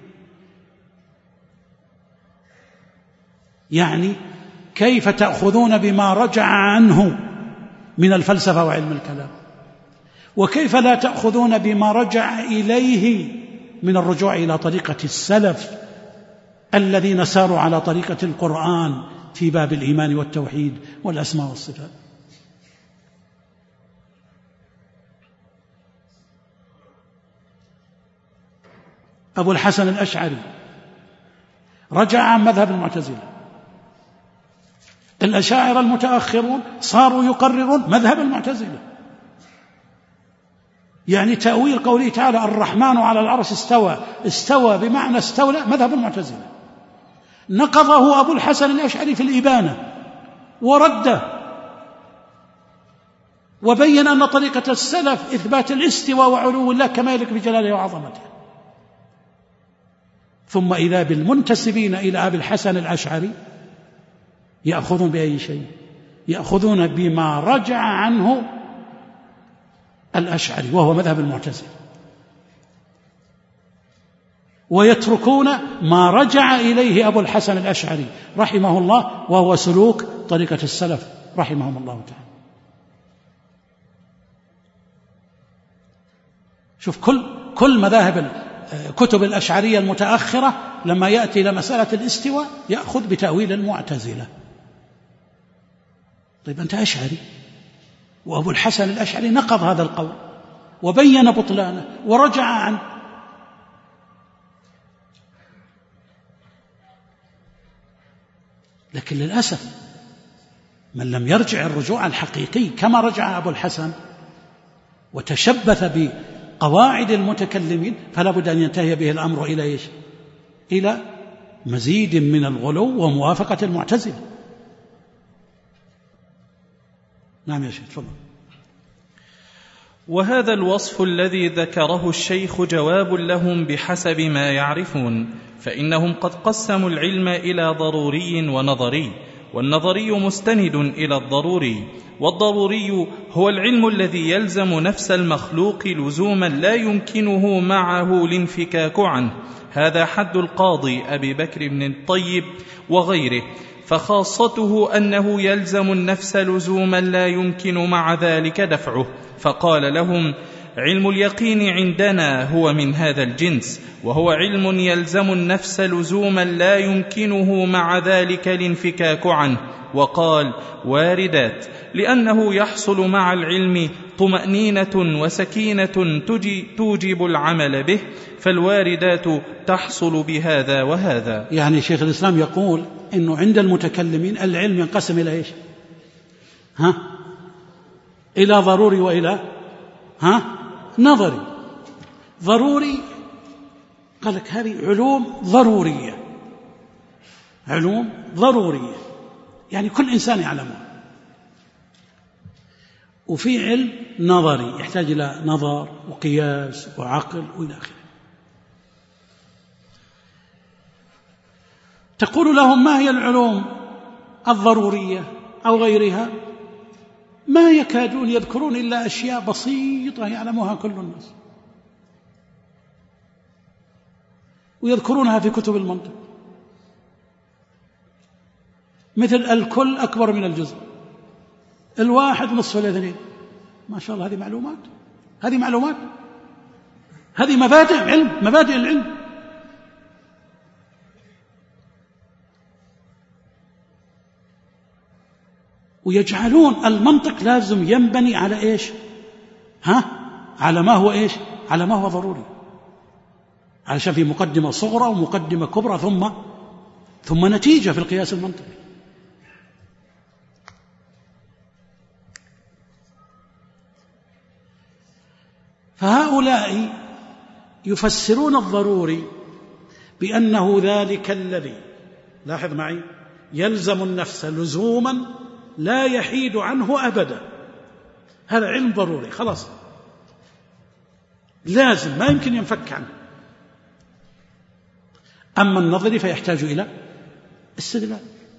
يعني كيف تأخذون بما رجع عنه من الفلسفة وعلم الكلام، وكيف لا تأخذون بما رجع إليه من الرجوع إلى طريقة السلف الذين ساروا على طريقة القرآن في باب الإيمان والتوحيد والأسماء والصفات؟ أبو الحسن الأشعري رجع عن مذهب المعتزلة. الأشاعرة المتأخرون صاروا يقررون مذهب المعتزلة، يعني تأويل قوله تعالى الرحمن على العرش استوى، استوى بمعنى استولى، مذهب المعتزلة. نقضه أبو الحسن الأشعري في الإبانة ورده، وبين أن طريقة السلف إثبات الاستواء وعلو الله كما يليق بجلاله وعظمته. ثم إذا بالمنتسبين إلى أبي الحسن الأشعري يأخذون بأي شيء؟ يأخذون بما رجع عنه الأشعري وهو مذهب المعتزلة، ويتركون ما رجع إليه أبو الحسن الأشعري رحمه الله وهو سلوك طريقة السلف رحمهم الله تعالى. شوف كل كل مذاهب كتب الأشعرية المتأخرة لما يأتي إلى مسألة الاستواء يأخذ بتأويل المعتزلة. طيب أنت أشعري، وأبو الحسن الأشعري نقض هذا القول وبين بطلانه ورجع عنه. لكن للأسف من لم يرجع الرجوع الحقيقي كما رجع أبو الحسن وتشبث بقواعد المتكلمين فلا بد أن ينتهي به الأمر إلى إيش؟ إلى مزيد من الغلو وموافقة المعتزلة. نعم يا شيخ تفضل. وهذا الوصف الذي ذكره الشيخ جواب لهم بحسب ما يعرفون، فإنهم قد قسموا العلم إلى ضروري ونظري، والنظري مستند إلى الضروري، والضروري هو العلم الذي يلزم نفس المخلوق لزوما لا يمكنه معه الانفكاك عنه. هذا حد القاضي أبي بكر بن الطيب وغيره، فخاصته أنه يلزم النفس لزوما لا يمكن مع ذلك دفعه، فقال لهم: علم اليقين عندنا هو من هذا الجنس، وهو علم يلزم النفس لزوما لا يمكنه مع ذلك الانفكاك عنه. وقال: واردات، لأنه يحصل مع العلم طمأنينة وسكينة توجب العمل به، فالواردات تحصل بهذا وهذا. يعني شيخ الإسلام يقول إنه عند المتكلمين العلم ينقسم إلى إيش؟ ها؟ إلى ضروري وإلى ها؟ نظري. ضروري قال لك هذه علوم ضرورية، علوم ضرورية يعني كل إنسان يعلمها. وفي علم نظري يحتاج إلى نظر وقياس وعقل وإلى آخره. تقول لهم: ما هي العلوم الضرورية أو غيرها؟ ما يكادون يذكرون إلا أشياء بسيطة يعلمها كل الناس، ويذكرونها في كتب المنطق. مثل الكل أكبر من الجزء، الواحد نصف الاثنين. ما شاء الله، هذه معلومات، هذه معلومات، هذه مبادئ علم، مبادئ العلم. ويجعلون المنطق لازم ينبني على إيش؟ ها؟ على ما هو إيش؟ على ما هو ضروري، علشان في مقدمة صغرى ومقدمة كبرى ثم ثم نتيجة في القياس المنطقي. فهؤلاء يفسرون الضروري بأنه ذلك الذي، لاحظ معي، يلزم النفس لزوما لا يحيد عنه أبدا. هذا علم ضروري، خلاص لازم، ما يمكن ينفك عنه. أما النظري فيحتاج إلى استدلال.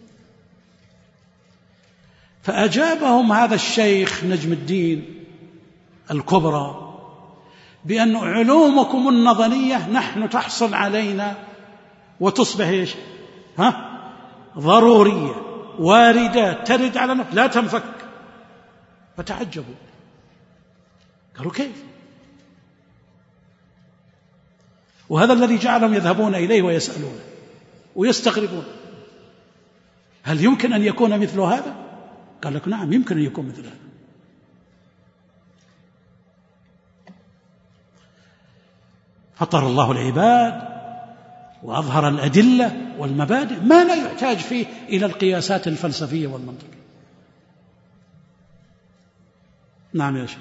فأجابهم هذا الشيخ نجم الدين الكبرى بأن علومكم النظرية نحن تحصل علينا وتصبح إيش؟ ها؟ ضرورية واردات ترد على نفس لا تنفك. فتعجبوا، قالوا كيف؟ وهذا الذي جعلهم يذهبون إليه ويسألونه ويستغربون، هل يمكن أن يكون مثل هذا؟ قال لك نعم يمكن أن يكون مثل هذا. فطر الله العباد وأظهر الأدلة والمبادئ ما لا يحتاج فيه إلى القياسات الفلسفية والمنطقية. نعم يا شيخ.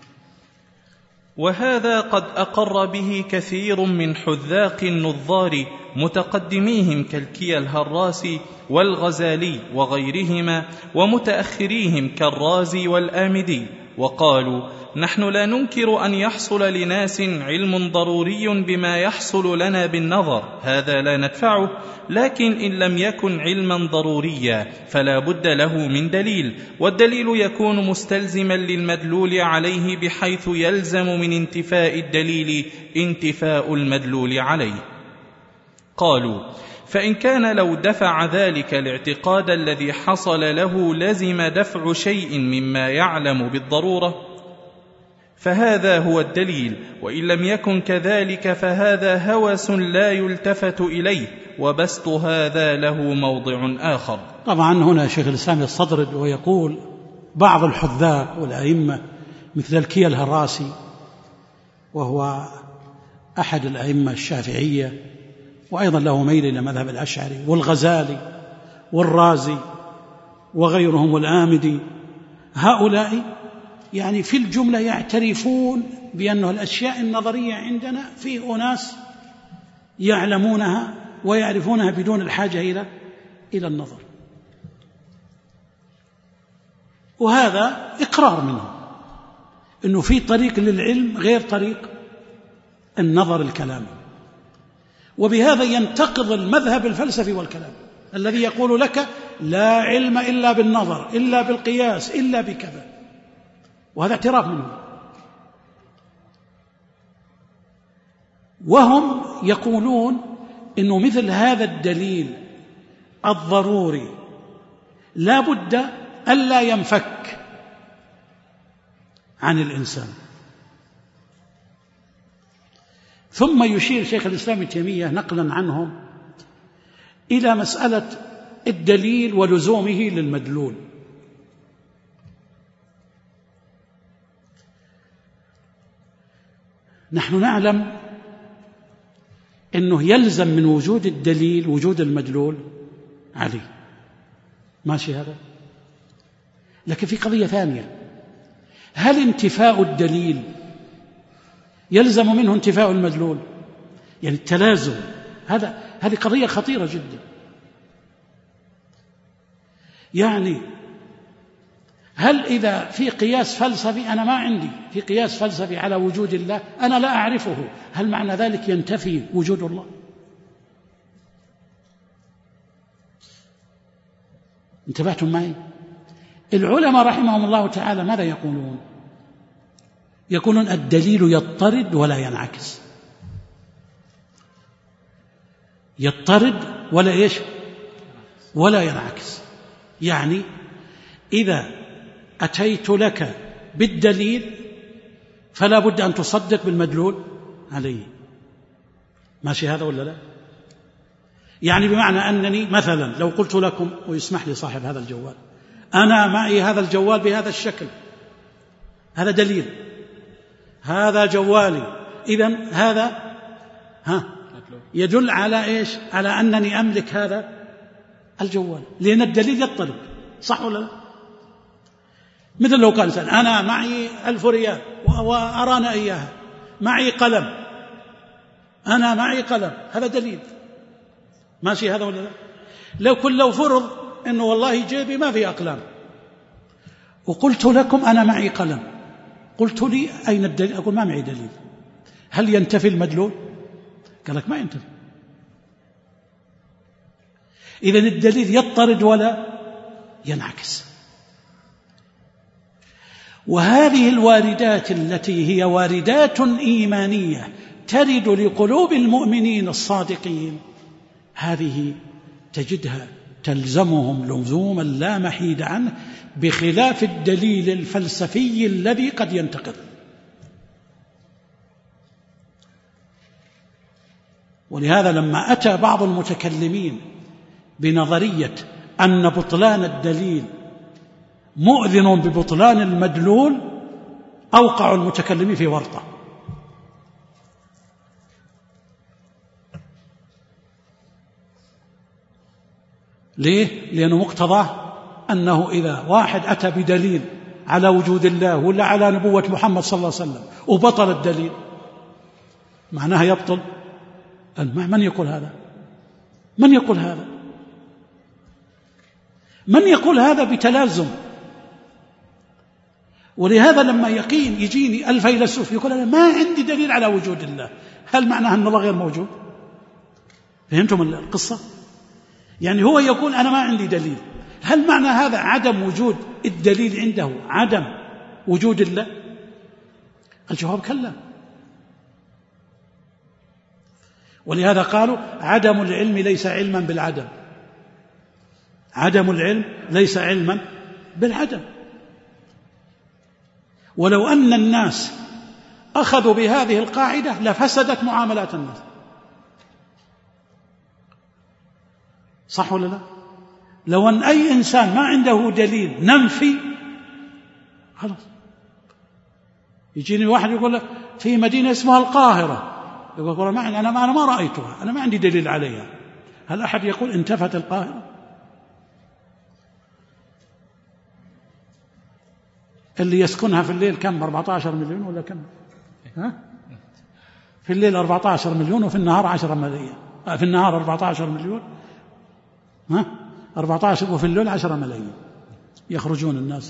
وهذا قد أقر به كثير من حذاق النظار متقدميهم كالكي الهراسي والغزالي وغيرهما، ومتأخريهم كالرازي والآمدي، وقالوا: نحن لا ننكر أن يحصل لناس علم ضروري بما يحصل لنا بالنظر، هذا لا ندفعه، لكن إن لم يكن علما ضروريا فلا بد له من دليل، والدليل يكون مستلزما للمدلول عليه بحيث يلزم من انتفاء الدليل انتفاء المدلول عليه. قالوا: فإن كان لو دفع ذلك الاعتقاد الذي حصل له لزم دفع شيء مما يعلم بالضرورة، فهذا هو الدليل، وإن لم يكن كذلك فهذا هوس لا يلتفت إليه، وبسط هذا له موضع آخر. طبعا هنا شيخ الإسلام يستطرد ويقول: بعض الحذاق والأئمة مثل الكي الهراسي وهو أحد الأئمة الشافعية وأيضا له ميل إلى مذهب الأشعري، والغزالي والرازي وغيرهم والآمدي، هؤلاء يعني في الجملة يعترفون بأن الأشياء النظرية عندنا في أناس يعلمونها ويعرفونها بدون الحاجة إلى إلى النظر، وهذا إقرار منهم أنه في طريق للعلم غير طريق النظر الكلامي. وبهذا ينتقض المذهب الفلسفي والكلام الذي يقول لك لا علم إلا بالنظر، إلا بالقياس، إلا بكذا، وهذا اعتراف منهم. وهم يقولون إنه مثل هذا الدليل الضروري لا بد ألا ينفك عن الإنسان. ثم يشير شيخ الإسلام ابن تيمية نقلا عنهم إلى مسألة الدليل ولزومه للمدلول. نحن نعلم أنه يلزم من وجود الدليل وجود المدلول عليه، ماشي هذا؟ لكن في قضية ثانية، هل انتفاء الدليل يلزم منه انتفاء المدلول؟ يعني التلازم، هذا هذه قضية خطيرة جدا. يعني هل إذا في قياس فلسفي أنا ما عندي في قياس فلسفي على وجود الله أنا لا أعرفه، هل معنى ذلك ينتفي وجود الله؟ انتبهتم معي؟ العلماء رحمهم الله تعالى ماذا يقولون؟ يقولون الدليل يضطرد ولا ينعكس. يضطرد ولا إيش؟ ولا ينعكس. يعني إذا أتيت لك بالدليل فلا بد أن تصدق بالمدلول عليه. ماشي هذا ولا لا؟ يعني بمعنى أنني مثلا لو قلت لكم، ويسمح لي صاحب هذا الجوال، أنا معي هذا الجوال بهذا الشكل، هذا دليل، هذا جوالي، إذن هذا ها يدل على إيش؟ على أنني أملك هذا الجوال، لأن الدليل يطلب، صح ولا لا؟ مثل لو قال إنسان أنا معي ألف ريال وأرانا إياها، معي قلم، أنا معي قلم، هذا دليل، ماشي هذا ولا لا؟ لو كل لو فرض إنه والله جيبي ما في أقلام وقلت لكم أنا معي قلم، قلت لي أين الدليل؟ أقول ما معي دليل، هل ينتفي المدلول؟ قال لك ما ينتفي. إذن الدليل يطرد ولا ينعكس. وهذه الواردات التي هي واردات إيمانية ترد لقلوب المؤمنين الصادقين، هذه تجدها تلزمهم لزوما لا محيد عنه، بخلاف الدليل الفلسفي الذي قد ينتقض. ولهذا لما أتى بعض المتكلمين بنظرية أن بطلان الدليل مؤذن ببطلان المدلول، أوقعوا المتكلمين في ورطة. ليه؟ لأنه مقتضاه أنه إذا واحد أتى بدليل على وجود الله ولا على نبوة محمد صلى الله عليه وسلم وبطل الدليل، معناها يبطل. من يقول هذا؟ من يقول هذا؟ من يقول هذا بتلازم؟ ولهذا لما يقين يجيني الفيلسوف يقول أنا ما عندي دليل على وجود الله، هل معناها أن الله غير موجود؟ فهمتم القصة؟ يعني هو يقول أنا ما عندي دليل، هل معنى هذا عدم وجود الدليل عنده عدم وجود الله؟ الجواب كلا. ولهذا قالوا عدم العلم ليس علما بالعدم، عدم العلم ليس علما بالعدم. ولو أن الناس أخذوا بهذه القاعدة لفسدت معاملات الناس، صح ولا لا؟ لو أن أي إنسان ما عنده دليل ننفي، خلاص. يجيني واحد يقول لك في مدينة اسمها القاهرة، يقول ما أنا ما أنا ما رأيتها، أنا ما عندي دليل عليها، هل أحد يقول انتفت القاهرة؟ اللي يسكنها في الليل كم؟ أربعة عشر مليون ولا كم؟ ها؟ في الليل أربعة عشر مليون وفي النهار عشرة ملايين، في النهار أربعة عشر مليون، ها؟ أربعة عشر وفي الليل عشرة ملايين يخرجون الناس.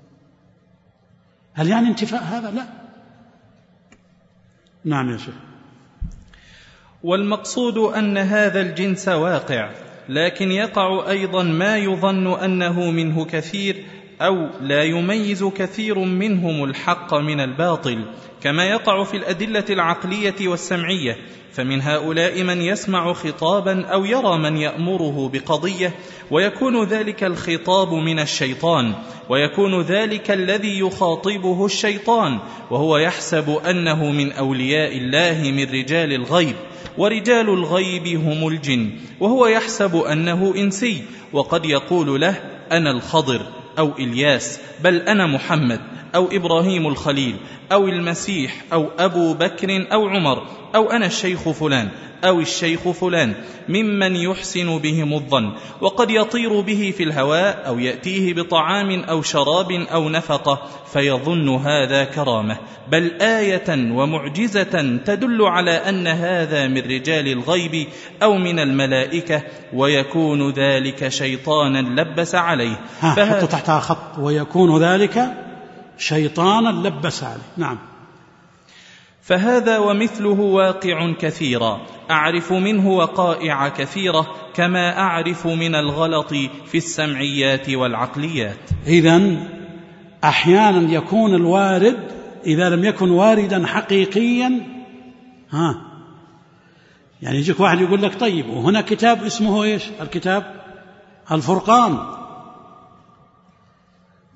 هل يعني انتفاء هذا؟ لا. نعم يا شيخ. والمقصود أن هذا الجنس واقع، لكن يقع أيضا ما يظن أنه منه كثير، أو لا يميز كثير منهم الحق من الباطل، كما يقع في الأدلة العقلية والسمعية. فمن هؤلاء من يسمع خطابا أو يرى من يأمره بقضية، ويكون ذلك الخطاب من الشيطان، ويكون ذلك الذي يخاطبه الشيطان، وهو يحسب أنه من أولياء الله من رجال الغيب، ورجال الغيب هم الجن، وهو يحسب أنه إنسي، وقد يقول له أنا الخضر أو إلياس، بل أنا محمد أو إبراهيم الخليل أو المسيح أو أبو بكر أو عمر، أو أنا الشيخ فلان أو الشيخ فلان، ممن يحسن بهم الظن، وقد يطير به في الهواء أو يأتيه بطعام أو شراب أو نفقة فيظن هذا كرامة، بل آية ومعجزة تدل على أن هذا من رجال الغيب أو من الملائكة، ويكون ذلك شيطانا لبس عليه. حط تحتها خط، ويكون ذلك شيطانا لبس عليه. نعم. فهذا ومثله واقع كثيرا، أعرف منه وقائع كثيرة، كما أعرف من الغلط في السمعيات والعقليات. إذن أحيانا يكون الوارد إذا لم يكن واردا حقيقيا، ها يعني يجيك واحد يقول لك طيب وهنا كتاب اسمه إيش؟ الكتاب الفرقان،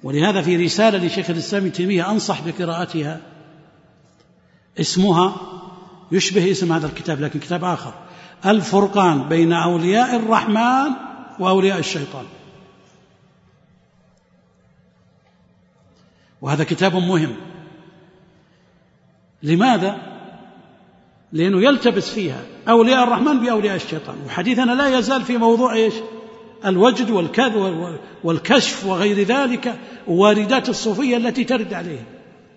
ولهذا في رسالة لشيخ الإسلام ابن تيمية أنصح بقراءتها، اسمها يشبه اسم هذا الكتاب لكن كتاب آخر، الفرقان بين أولياء الرحمن وأولياء الشيطان. وهذا كتاب مهم. لماذا؟ لأنه يلتبس فيها أولياء الرحمن بأولياء الشيطان. وحديثنا لا يزال في موضوع إيش؟ الوجد والكذب والكشف وغير ذلك، واردات الصوفية التي ترد عليه.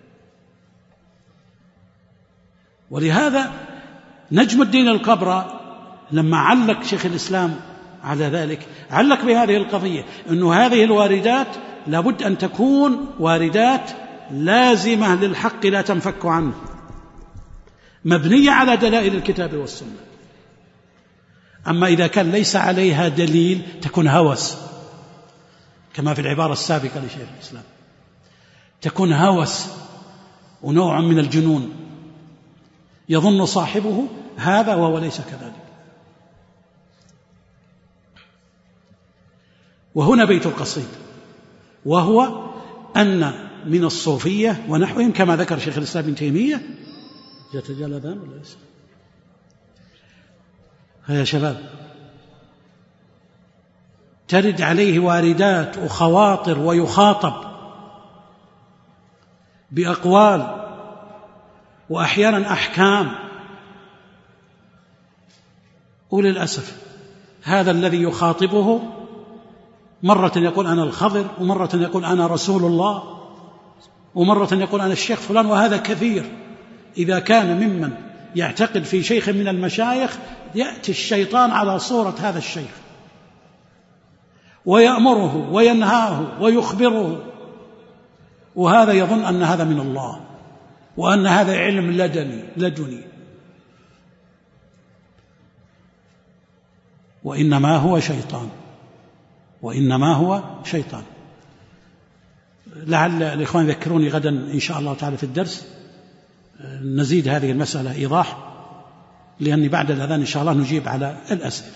ولهذا نجم الدين الكبرى لما علق شيخ الإسلام على ذلك علق بهذه القضية، أنه هذه الواردات لابد أن تكون واردات لازمة للحق لا تنفك عنه، مبنية على دلائل الكتاب والسنة. أما إذا كان ليس عليها دليل تكون هوس، كما في العبارة السابقة لشيخ الإسلام، تكون هوس ونوع من الجنون يظن صاحبه هذا وهو ليس كذلك. وهنا بيت القصيد، وهو أن من الصوفية ونحوهم كما ذكر شيخ الإسلام ابن تيمية. يتجلى ذان ولا ليس؟ يا شباب، ترد عليه واردات وخواطر ويخاطب بأقوال وأحيانا أحكام، وللأسف هذا الذي يخاطبه مرة يقول أنا الخضر، ومرة يقول أنا رسول الله، ومرة يقول أنا الشيخ فلان. وهذا كثير. إذا كان ممن يعتقد في شيخ من المشايخ يأتي الشيطان على صورة هذا الشيخ ويأمره وينهاه ويخبره، وهذا يظن أن هذا من الله وأن هذا علم لدني لدني وإنما هو شيطان، وإنما هو شيطان. لعل الإخوان يذكروني غدا إن شاء الله تعالى في الدرس نزيد هذه المسألة إيضاح، لأني بعد الأذان إن شاء الله نجيب على الأسئلة.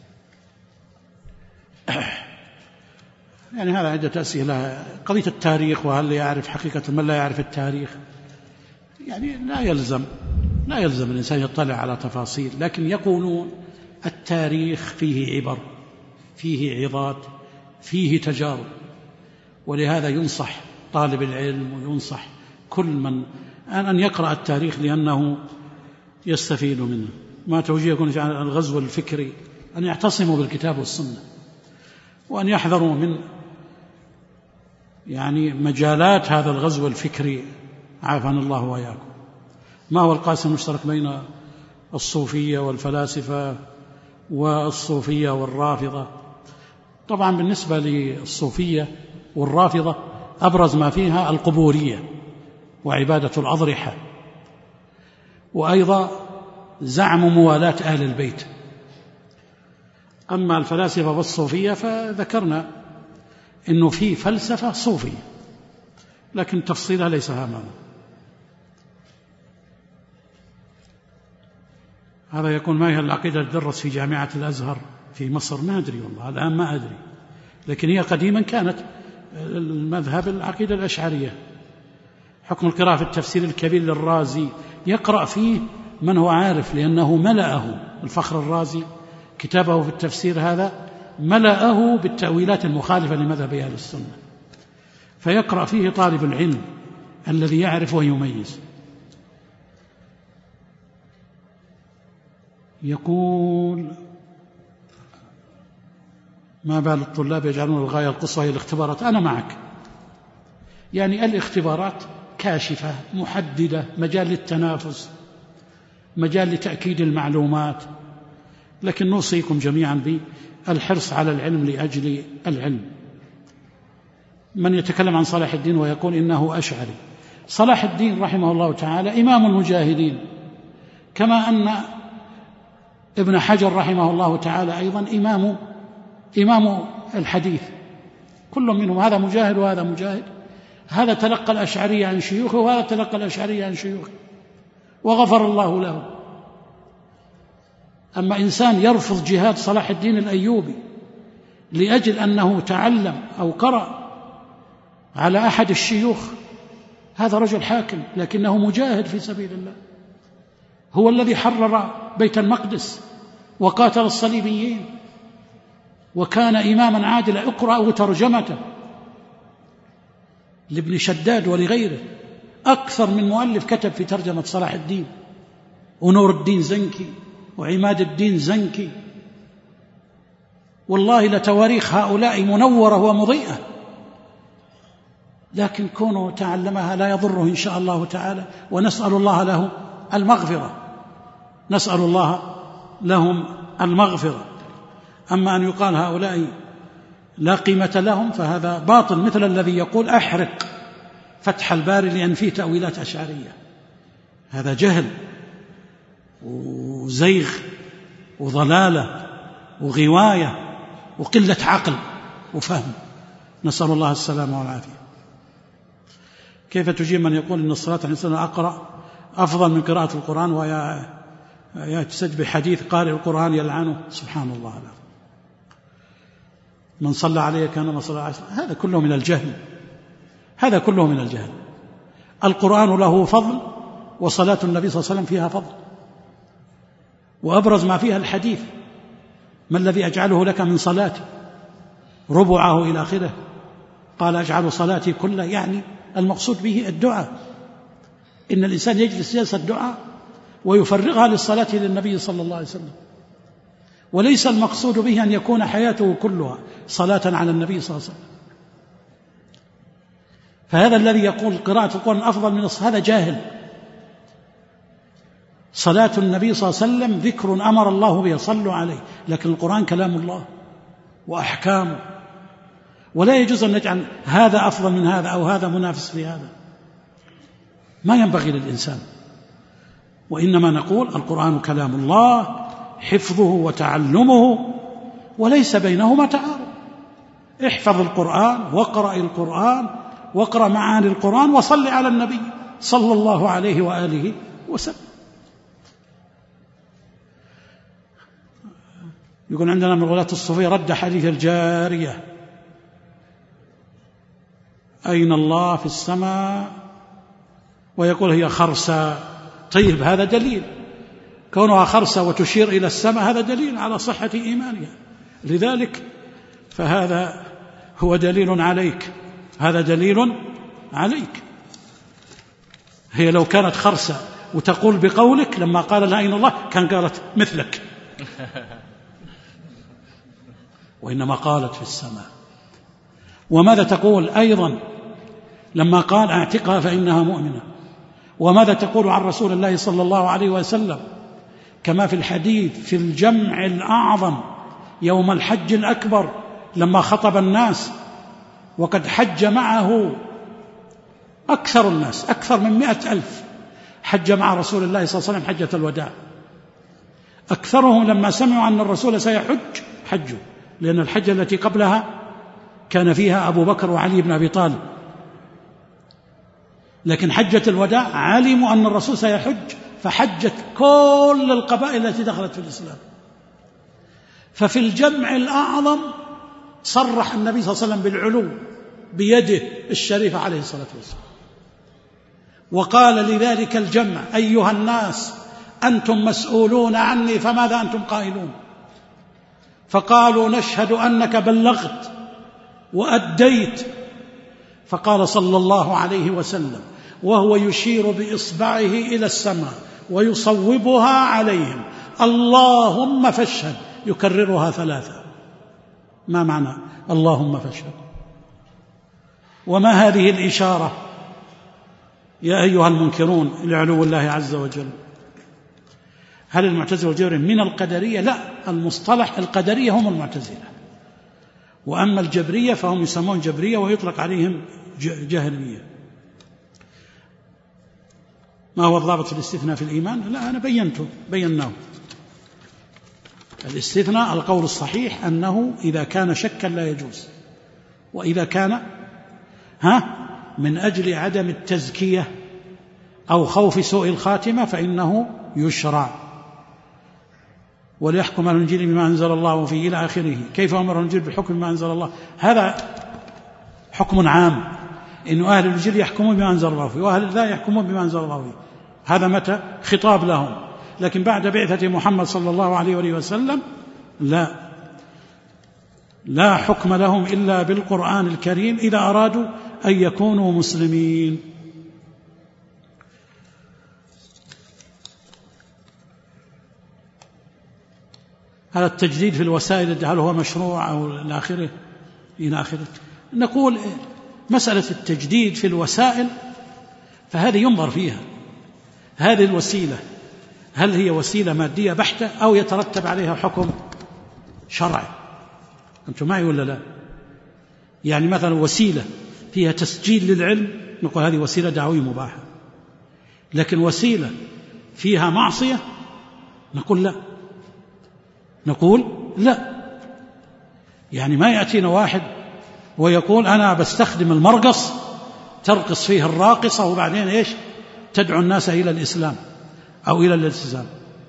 يعني هذا عدة أسئلة. قضية التاريخ، وهل يعرف حقيقة من لا يعرف التاريخ؟ يعني لا يلزم لا يلزم الإنسان يطلع على تفاصيل، لكن يقولون التاريخ فيه عبر، فيه عظات، فيه تجارب. ولهذا ينصح طالب العلم وينصح كل من أن يقرأ التاريخ لأنه يستفيد منه. ما توجيهكم عن الغزو الفكري أن يعتصموا بالكتاب والسنة، وأن يحذروا من يعني مجالات هذا الغزو الفكري، عافانا الله وإياكم. ما هو القاسم المشترك بين الصوفية والفلاسفة والصوفية والرافضة؟ طبعا بالنسبة للصوفية والرافضة أبرز ما فيها القبورية وعبادة الأضرحة، وأيضا زعم موالاة أهل البيت. أما الفلاسفة والصوفية فذكرنا إنه في فلسفة صوفية، لكن تفصيلها ليس هامنا. هذا يكون ما هي العقيدة تدرس في جامعة الأزهر في مصر؟ ما أدري والله، الآن ما أدري، لكن هي قديما كانت المذهب العقيدة الأشعرية. حكم القراءة في التفسير الكبير للرازي يقرأ فيه من هو عارف، لأنه ملأه الفخر الرازي كتابه في التفسير هذا ملأه بالتأويلات المخالفة لمذهب أهل السنة، فيقرأ فيه طالب العلم الذي يعرف ويميز. يقول: ما بال الطلاب يجعلون الغاية القصوى هي الاختبارات؟ أنا معك، يعني الاختبارات كاشفة محددة، مجال للتنافس، مجال لتأكيد المعلومات، لكن نوصيكم جميعا بالحرص على العلم لأجل العلم. من يتكلم عن صلاح الدين ويقول إنه أشعري، صلاح الدين رحمه الله تعالى إمام المجاهدين، كما أن ابن حجر رحمه الله تعالى أيضا إمام إمام الحديث، كل منهم هذا مجاهد وهذا مجاهد، هذا تلقى الأشعرية عن شيوخه وهذا تلقى الأشعرية عن شيوخه، وغفر الله له. أما إنسان يرفض جهاد صلاح الدين الأيوبي لأجل أنه تعلم أو قرأ على أحد الشيوخ، هذا رجل حاكم لكنه مجاهد في سبيل الله، هو الذي حرر بيت المقدس وقاتل الصليبيين وكان إماما عادلا. اقرأوا ترجمته لابن شداد ولغيره، أكثر من مؤلف كتب في ترجمة صلاح الدين ونور الدين زنكي وعماد الدين زنكي. والله لتواريخ هؤلاء منورة ومضيئة، لكن كونه تعلمها لا يضره إن شاء الله تعالى، ونسأل الله له المغفرة، نسأل الله لهم المغفرة. أما أن يقال هؤلاء لا قيمة لهم فهذا باطل، مثل الذي يقول أحرق فتح الباري لأن فيه تأويلات أشعرية، هذا جهل وزيغ وضلالة وغواية وقلة عقل وفهم، نسأل الله السلامة والعافية. كيف تجيب من يقول إن الصلاة على الإنسان أقرأ أفضل من قراءة القرآن ويتسج بحديث قارئ القرآن يلعنه؟ سبحان الله، لا. من صلى عليه كانما صلى عليه، هذا كله من الجهل، هذا كله من الجهل. القرآن له فضل وصلاة النبي صلى الله عليه وسلم فيها فضل، وأبرز ما فيها الحديث: ما الذي أجعله لك من صلاتي؟ ربعه إلى آخره، قال أجعل صلاتي كلها، يعني المقصود به الدعاء، إن الإنسان يجلس جلسة الدعاء ويفرغها للصلاة للنبي صلى الله عليه وسلم، وليس المقصود به أن يكون حياته كلها صلاة على النبي صلى الله عليه وسلم. فهذا الذي يقول قراءة القرآن أفضل من الصلاة هذا جاهل. صلاة النبي صلى الله عليه وسلم ذكر أمر الله به، صلوا عليه، لكن القرآن كلام الله وأحكامه، ولا يجوز أن نجعل هذا أفضل من هذا أو هذا منافس لهذا، ما ينبغي للإنسان. وإنما نقول القرآن كلام الله، حفظه وتعلمه، وليس بينهما تعارض. احفظ القرآن واقرأ القرآن واقرأ معاني القرآن وصل على النبي صلى الله عليه وآله وسلم. يقول عندنا من غلاة الصوفية رد حديث الجارية: أين الله في السماء، ويقول هي خرسة. طيب، هذا دليل، كونها خرسة وتشير إلى السماء هذا دليل على صحة إيمانها، لذلك فهذا هو دليل عليك، هذا دليل عليك. هي لو كانت خرسة وتقول بقولك لما قال لها أين الله كان قالت مثلك، وإنما قالت في السماء. وماذا تقول أيضا لما قال اعتقها فإنها مؤمنة؟ وماذا تقول عن رسول الله صلى الله عليه وسلم كما في الحديث في الجمع الأعظم يوم الحج الأكبر لما خطب الناس، وقد حج معه أكثر الناس، أكثر من مئة ألف حج مع رسول الله صلى الله عليه وسلم حجة الوداع. أكثرهم لما سمعوا أن الرسول سيحج حجوا، لأن الحجة التي قبلها كان فيها أبو بكر وعلي بن أبي طالب، لكن حجة الوداع علموا أن الرسول سيحج فحجت كل القبائل التي دخلت في الإسلام. ففي الجمع الأعظم صرح النبي صلى الله عليه وسلم بالعلو بيده الشريفة عليه الصلاة والسلام، وقال لذلك الجمع: أيها الناس أنتم مسؤولون عني فماذا أنتم قائلون؟ فقالوا: نشهد أنك بلغت وأديت. فقال صلى الله عليه وسلم وهو يشير بإصبعه إلى السماء ويصوبها عليهم: اللهم فاشهد، يكررها ثلاثة. ما معنى اللهم فاشهد؟ وما هذه الإشارة يا أيها المنكرون لعلو الله عز وجل؟ هل المعتزلة والجبرية من القدرية؟ لا، المصطلح القدرية هم المعتزلة، وأما الجبرية فهم يسمون جبرية ويطلق عليهم جهمية. ما هو الضابط في الاستثناء في الإيمان؟ لا، أنا بينته بيناه. الاستثناء القول الصحيح أنه إذا كان شكا لا يجوز، وإذا كان ها من أجل عدم التزكية أو خوف سوء الخاتمة فإنه يشرع. وليحكم على الإنجيل بما أنزل الله فيه إلى آخره. كيف أمر الإنجيل بالحكم بما أنزل الله؟ هذا حكم عام، إنه أهل الإنجيل يحكمون بما أنزل الله فيه وأهل لا يحكمون بما أنزل الله فيه. هذا متى؟ خطاب لهم. لكن بعد بعثة محمد صلى الله عليه وآله وسلم لا لا حكم لهم إلا بالقرآن الكريم إذا أرادوا أن يكونوا مسلمين. هذا التجديد في الوسائل هل هو مشروع أو إلى آخره إلى آخره. نقول مسألة التجديد في الوسائل فهذه ينظر فيها، هذه الوسيلة هل هي وسيلة مادية بحتة أو يترتب عليها حكم شرعي؟ أنتم معي ولا لا؟ يعني مثلا وسيلة فيها تسجيل للعلم نقول هذه وسيلة دعوية مباحة، لكن وسيلة فيها معصية نقول لا، نقول لا. يعني ما يأتينا واحد ويقول أنا بستخدم المرقص ترقص فيه الراقصة وبعدين إيش تدعو الناس إلى الإسلام أو إلى الالتزام.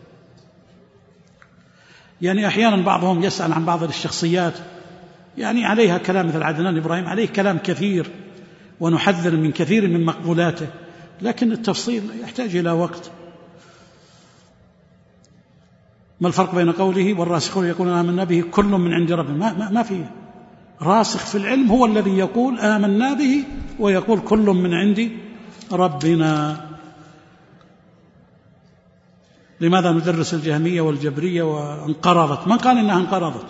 يعني أحيانا بعضهم يسأل عن بعض الشخصيات يعني عليها كلام مثل عدنان إبراهيم، عليه كلام كثير ونحذر من كثير من مقبولاته، لكن التفصيل يحتاج إلى وقت. ما الفرق بين قوله والراسخون يقولون آمنا به كل من عند ربنا؟ ما, ما, ما فيه. راسخ في العلم هو الذي يقول آمنا به ويقول كل من عند ربنا. لماذا ندرس الجهمية والجبرية وانقرضت؟ من قال إنها انقرضت؟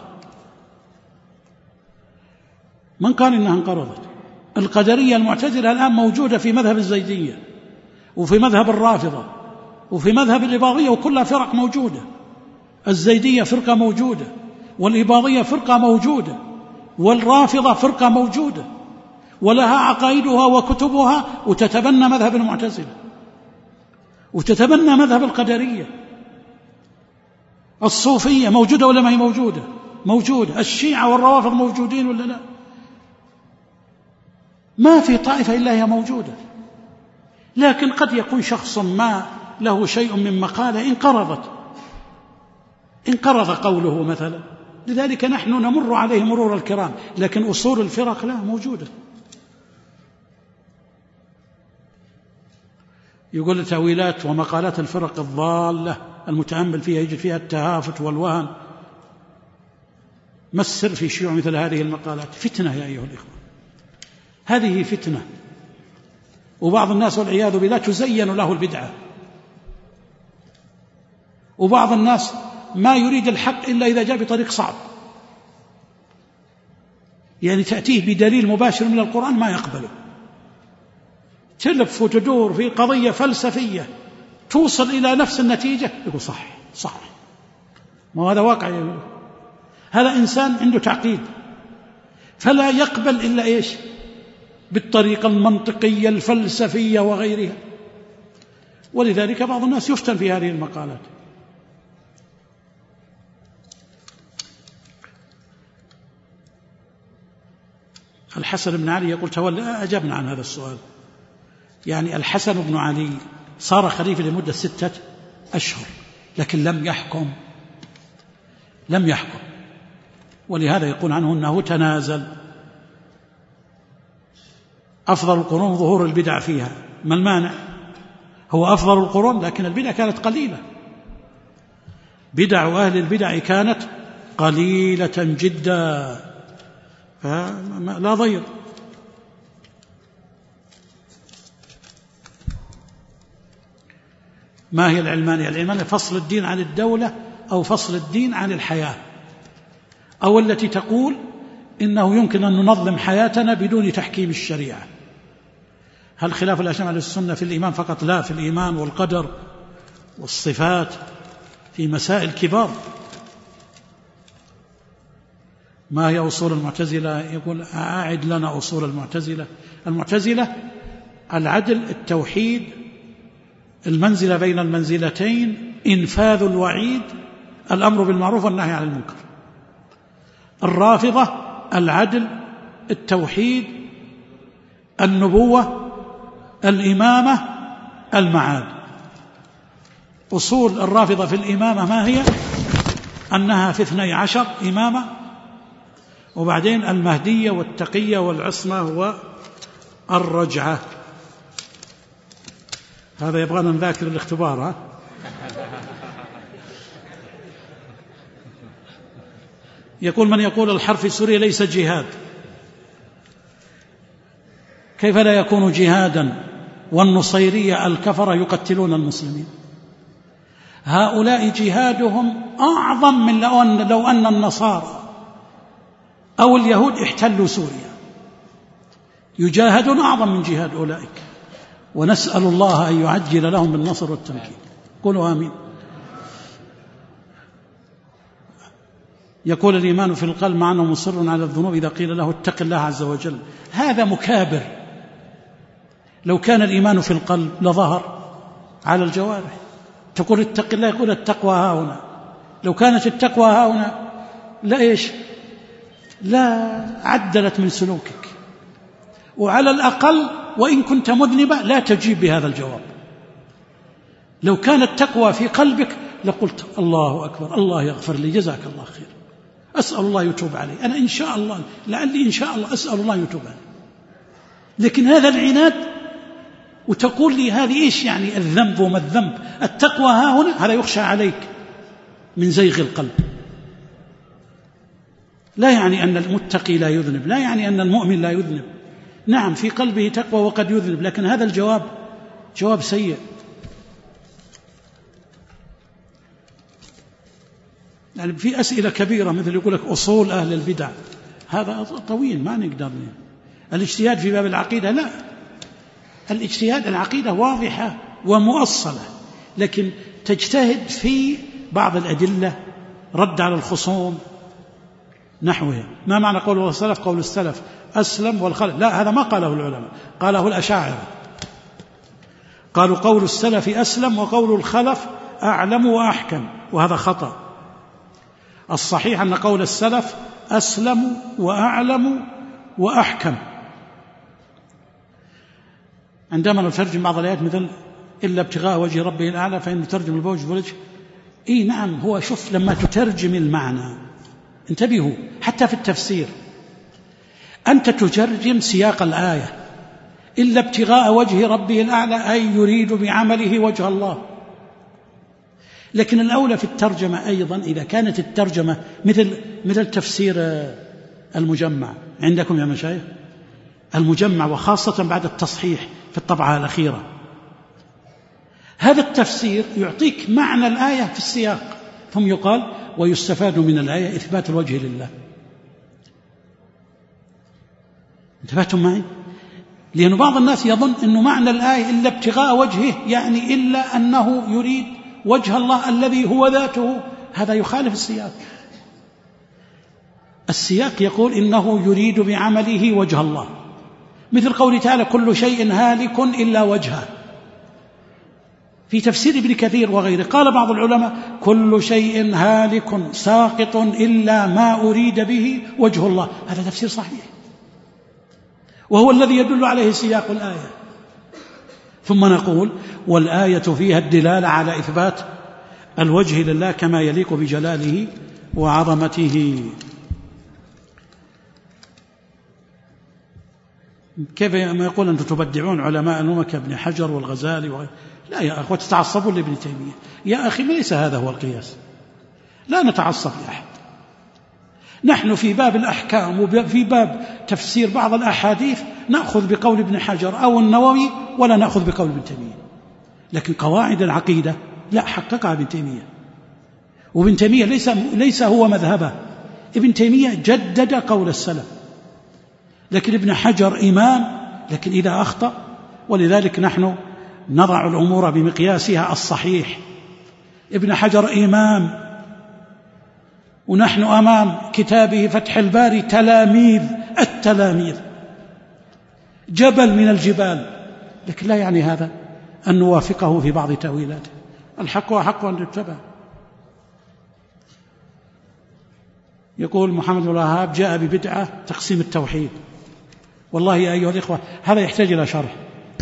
من قال إنها انقرضت؟ القدرية المعتزلة الآن موجودة في مذهب الزيدية وفي مذهب الرافضة وفي مذهب الإباضية، وكلها فرق موجودة. الزيدية فرقة موجودة، والإباضية فرقة موجودة، والرافضة فرقة موجودة، ولها عقائدها وكتبها، وتتبنى مذهب المعتزلة وتتبنى مذهب القدرية. الصوفية موجودة ولا ما هي موجودة؟ موجودة. الشيعة والروافض موجودين ولا لا؟ ما في طائفة إلا هي موجودة. لكن قد يكون شخص ما له شيء من مقالة انقرضت انقرض قوله مثلا، لذلك نحن نمر عليه مرور الكرام، لكن أصول الفرق لا موجودة. يقول تأويلات ومقالات الفرق الضالة المتأمل فيها يجد فيها التهافت والوهن. ما السر في شيوع مثل هذه المقالات؟ فتنة يا أيها الإخوة، هذه فتنة. وبعض الناس والعياذ بالله تزين له البدعة، وبعض الناس ما يريد الحق إلا إذا جاء بطريق صعب، يعني تأتيه بدليل مباشر من القرآن ما يقبله، تلف وتدور في قضية فلسفية توصل إلى نفس النتيجة يقول صح صح. ما هذا واقع يقول. هذا إنسان عنده تعقيد فلا يقبل إلا إيش؟ بالطريقة المنطقية الفلسفية وغيرها. ولذلك بعض الناس يفتن في هذه المقالات. الحسن بن علي يقول تولى، أجبنا عن هذا السؤال. يعني الحسن بن علي صار خليفة لمدة ستة أشهر لكن لم يحكم لم يحكم ولهذا يقول عنه أنه تنازل. أفضل القرون ظهور البدع فيها، ما المانع؟ هو أفضل القرون لكن البدع كانت قليلة، بدع أهل البدع كانت قليلة جدا، فلا ضير. ما هي العلمانية؟ العلمانية فصل الدين عن الدولة أو فصل الدين عن الحياة، أو التي تقول إنه يمكن أن ننظم حياتنا بدون تحكيم الشريعة. هل خلاف الأشاعرة على السنة في الإيمان فقط؟ لا، في الإيمان والقدر والصفات، في مسائل كبار. ما هي أصول المعتزلة؟ يقول أعد لنا أصول المعتزلة. المعتزلة العدل، التوحيد، المنزلة بين المنزلتين، إنفاذ الوعيد، الأمر بالمعروف والنهي عن المنكر. الرافضة العدل، التوحيد، النبوة، الإمامة، المعاد. أصول الرافضة في الإمامة ما هي؟ أنها في اثني عشر إمامة، وبعدين المهدية والتقية والعصمة الرجعة. هذا يبغانا نذاكر الاختبار. ها؟ يقول من يقول الحرب في سوريا ليس جهاد، كيف لا يكون جهادا والنصيرية الكفرة يقتلون المسلمين؟ هؤلاء جهادهم أعظم من لو أن, لو أن النصارى أو اليهود احتلوا سوريا، يجاهدون أعظم من جهاد أولئك، ونسأل الله أن يعجل لهم بالنصر والتمكين. قولوا آمين. يقول الإيمان في القلب مع أنه مصر على الذنوب إذا قيل له اتق الله عز وجل. هذا مكابر. لو كان الإيمان في القلب لظهر على الجوارح. تقول اتق الله، يقول التقوى ها هنا. لو كانت التقوى ها هنا لا إيش لا عدلت من سلوكك، وعلى الأقل وإن كنت مذنبا لا تجيب بهذا الجواب. لو كانت التقوى في قلبك لقلت الله أكبر، الله يغفر لي، جزاك الله خير، أسأل الله يتوب علي، أنا إن شاء الله لعلي إن شاء الله أسأل الله يتوب علي. لكن هذا العناد، وتقول لي هذه إيش يعني الذنب وما الذنب؟ التقوى ها هنا، هذا يخشى عليك من زيغ القلب. لا يعني أن المتقي لا يذنب، لا يعني أن المؤمن لا يذنب. نعم في قلبه تقوى وقد يذنب، لكن هذا الجواب جواب سيء. يعني في أسئلة كبيرة مثل يقول لك أصول أهل البدع، هذا طويل ما نقدر. الاجتهاد في باب العقيدة لا، الاجتهاد العقيدة واضحة ومؤصلة، لكن تجتهد في بعض الأدلة، رد على الخصوم نحوها. ما معنى قول السلف؟ قول السلف أسلم والخلف، لا هذا ما قاله العلماء، قاله الأشاعرة. قالوا قول السلف أسلم وقول الخلف أعلم وأحكم، وهذا خطأ. الصحيح أن قول السلف أسلم وأعلم وأحكم. عندما نترجم بعض الآيات مثل إلا ابتغاء وجه ربه الأعلى فإن نترجم البوج والوجه، إيه نعم، هو شوف لما تترجم المعنى، انتبهوا حتى في التفسير، أنت تترجم سياق الآية إلا ابتغاء وجه ربه الأعلى أي يريد بعمله وجه الله. لكن الأولى في الترجمة أيضا إذا كانت الترجمة مثل مثل تفسير المجمع عندكم يا مشايخ، المجمع وخاصة بعد التصحيح في الطبعة الأخيرة، هذا التفسير يعطيك معنى الآية في السياق، ثم يقال ويستفاد من الآية إثبات الوجه لله. انتبهتم معي؟ لأن بعض الناس يظن أنه معنى الآية إلا ابتغاء وجهه يعني إلا أنه يريد وجه الله الذي هو ذاته، هذا يخالف السياق. السياق يقول إنه يريد بعمله وجه الله، مثل قوله تعالى كل شيء هالك إلا وجهه. في تفسير ابن كثير وغيره قال بعض العلماء كل شيء هالك ساقط إلا ما أريد به وجه الله، هذا تفسير صحيح وهو الذي يدل عليه سياق الآية. ثم نقول والآية فيها الدلالة على إثبات الوجه لله كما يليق بجلاله وعظمته. كيف ما يقول أنتم تبدعون علماء الأمة كابن حجر والغزالي وغيره؟ لا يا أخوة تتعصبون لابن تيمية. يا أخي ليس هذا هو القياس، لا نتعصب لأحد. نحن في باب الأحكام وفي باب تفسير بعض الأحاديث نأخذ بقول ابن حجر أو النووي ولا نأخذ بقول ابن تيمية، لكن قواعد العقيدة لا حققها ابن تيمية، وابن تيمية ليس, ليس هو مذهبه، ابن تيمية جدد قول السلف، لكن ابن حجر إمام لكن إذا أخطأ. ولذلك نحن نضع الأمور بمقياسها الصحيح. ابن حجر إمام ونحن أمام كتابه فتح الباري تلاميذ التلاميذ، جبل من الجبال، لكن لا يعني هذا أن نوافقه في بعض تأويلاته. الحق وحق أن يتبع. يقول محمد بن الوهاب جاء ببدعة تقسيم التوحيد. والله يا أيها الإخوة هذا يحتاج إلى شرح.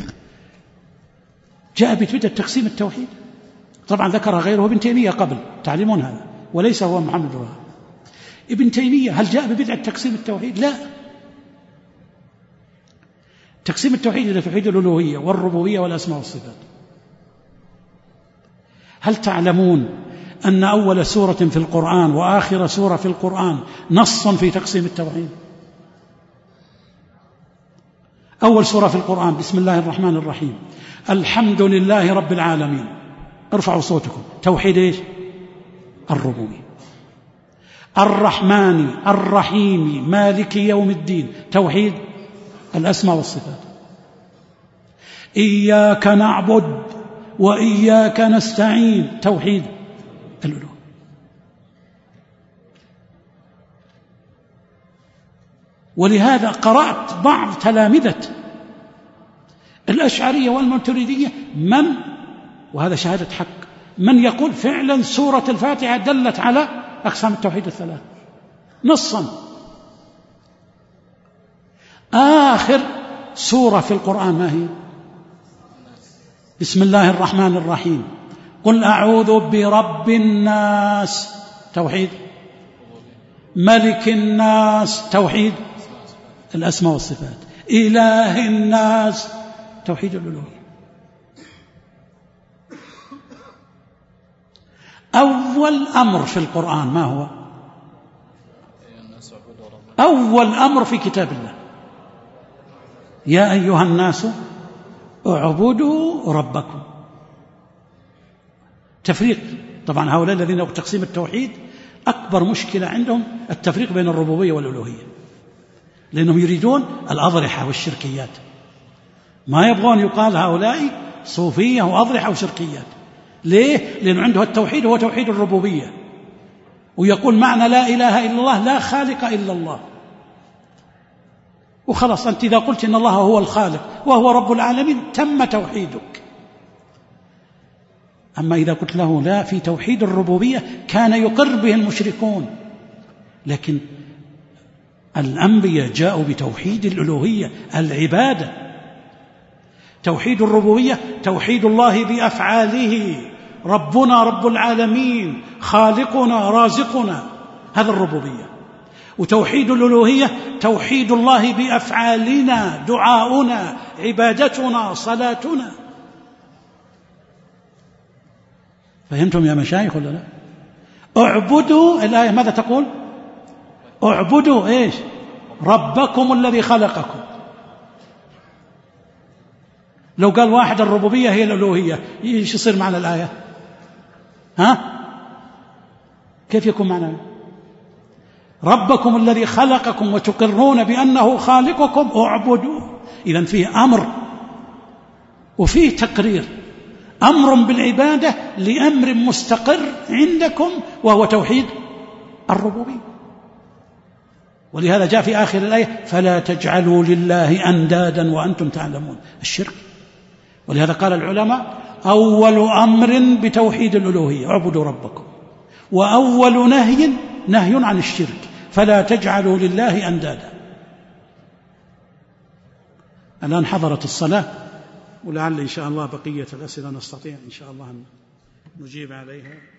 جاء ببدعة تقسيم التوحيد، طبعا ذكر غيره ابن تيمية قبل، تعلمون هذا، وليس هو محمد بن الوهاب. ابن تيمية هل جاء ببدعة تقسيم التوحيد؟ لا. تقسيم التوحيد إلى توحيد الألوهية والربوبية والأسماء والصفات. هل تعلمون أن أول سورة في القرآن وآخر سورة في القرآن نص في تقسيم التوحيد؟ أول سورة في القرآن بسم الله الرحمن الرحيم الحمد لله رب العالمين، ارفعوا صوتكم، توحيد إيش؟ الربوبية. الرحمن الرحيم مالك يوم الدين، توحيد الأسماء والصفات. إياك نعبد وإياك نستعين، توحيد الألوهية. ولهذا قرأت بعض تلامذة الأشعرية والماتريدية من، وهذا شهادة حق، من يقول فعلا سورة الفاتحة دلت على أقسام التوحيد الثلاث نصا. آخر سورة في القرآن ما هي؟ بسم الله الرحمن الرحيم قل أعوذ برب الناس، توحيد. ملك الناس، توحيد الأسماء والصفات. إله الناس، توحيد الألوهية. أول أمر في القرآن ما هو؟ أول أمر في كتاب الله يا أيها الناس اعبدوا ربكم. تفريق، طبعا هؤلاء الذين يقولون تقسيم التوحيد أكبر مشكلة عندهم التفريق بين الربوبية والألوهية، لأنهم يريدون الأضرحة والشركيات، ما يبغون يقال هؤلاء صوفية وأضرحة وشركيات. ليه؟ لأنه عنده التوحيد هو توحيد الربوبية، ويقول معنى لا إله إلا الله لا خالق إلا الله، وخلاص أنت إذا قلت إن الله هو الخالق وهو رب العالمين تم توحيدك. أما إذا قلت له لا، في توحيد الربوبية كان يقر به المشركون، لكن الأنبياء جاءوا بتوحيد الألوهية العبادة. توحيد الربوبية توحيد الله بأفعاله، ربنا رب العالمين، خالقنا رازقنا، هذا الربوبية. وتوحيد الألوهية توحيد الله بأفعالنا، دعاؤنا، عبادتنا، صلاتنا. فهمتم يا مشايخ ولا لا؟ اعبدوا، الآية ماذا تقول؟ اعبدوا إيش؟ ربكم الذي خلقكم. لو قال واحد الربوبية هي الألوهية، إيش يصير معنى الآية؟ ها؟ كيف يكون معنى؟ ربكم الذي خلقكم وتقرون بأنه خالقكم اعبدوا. إذن فيه أمر وفيه تقرير، أمر بالعبادة لأمر مستقر عندكم وهو توحيد الربوبية. ولهذا جاء في آخر الآية فلا تجعلوا لله أندادا وأنتم تعلمون، الشرك. ولهذا قال العلماء أول أمر بتوحيد الألوهية اعبدوا ربكم، وأول نهي نهي عن الشرك فلا تجعلوا لله أندادا. الآن حضرت الصلاة، ولعل إن شاء الله بقية الأسئلة نستطيع إن شاء الله أن نجيب عليها.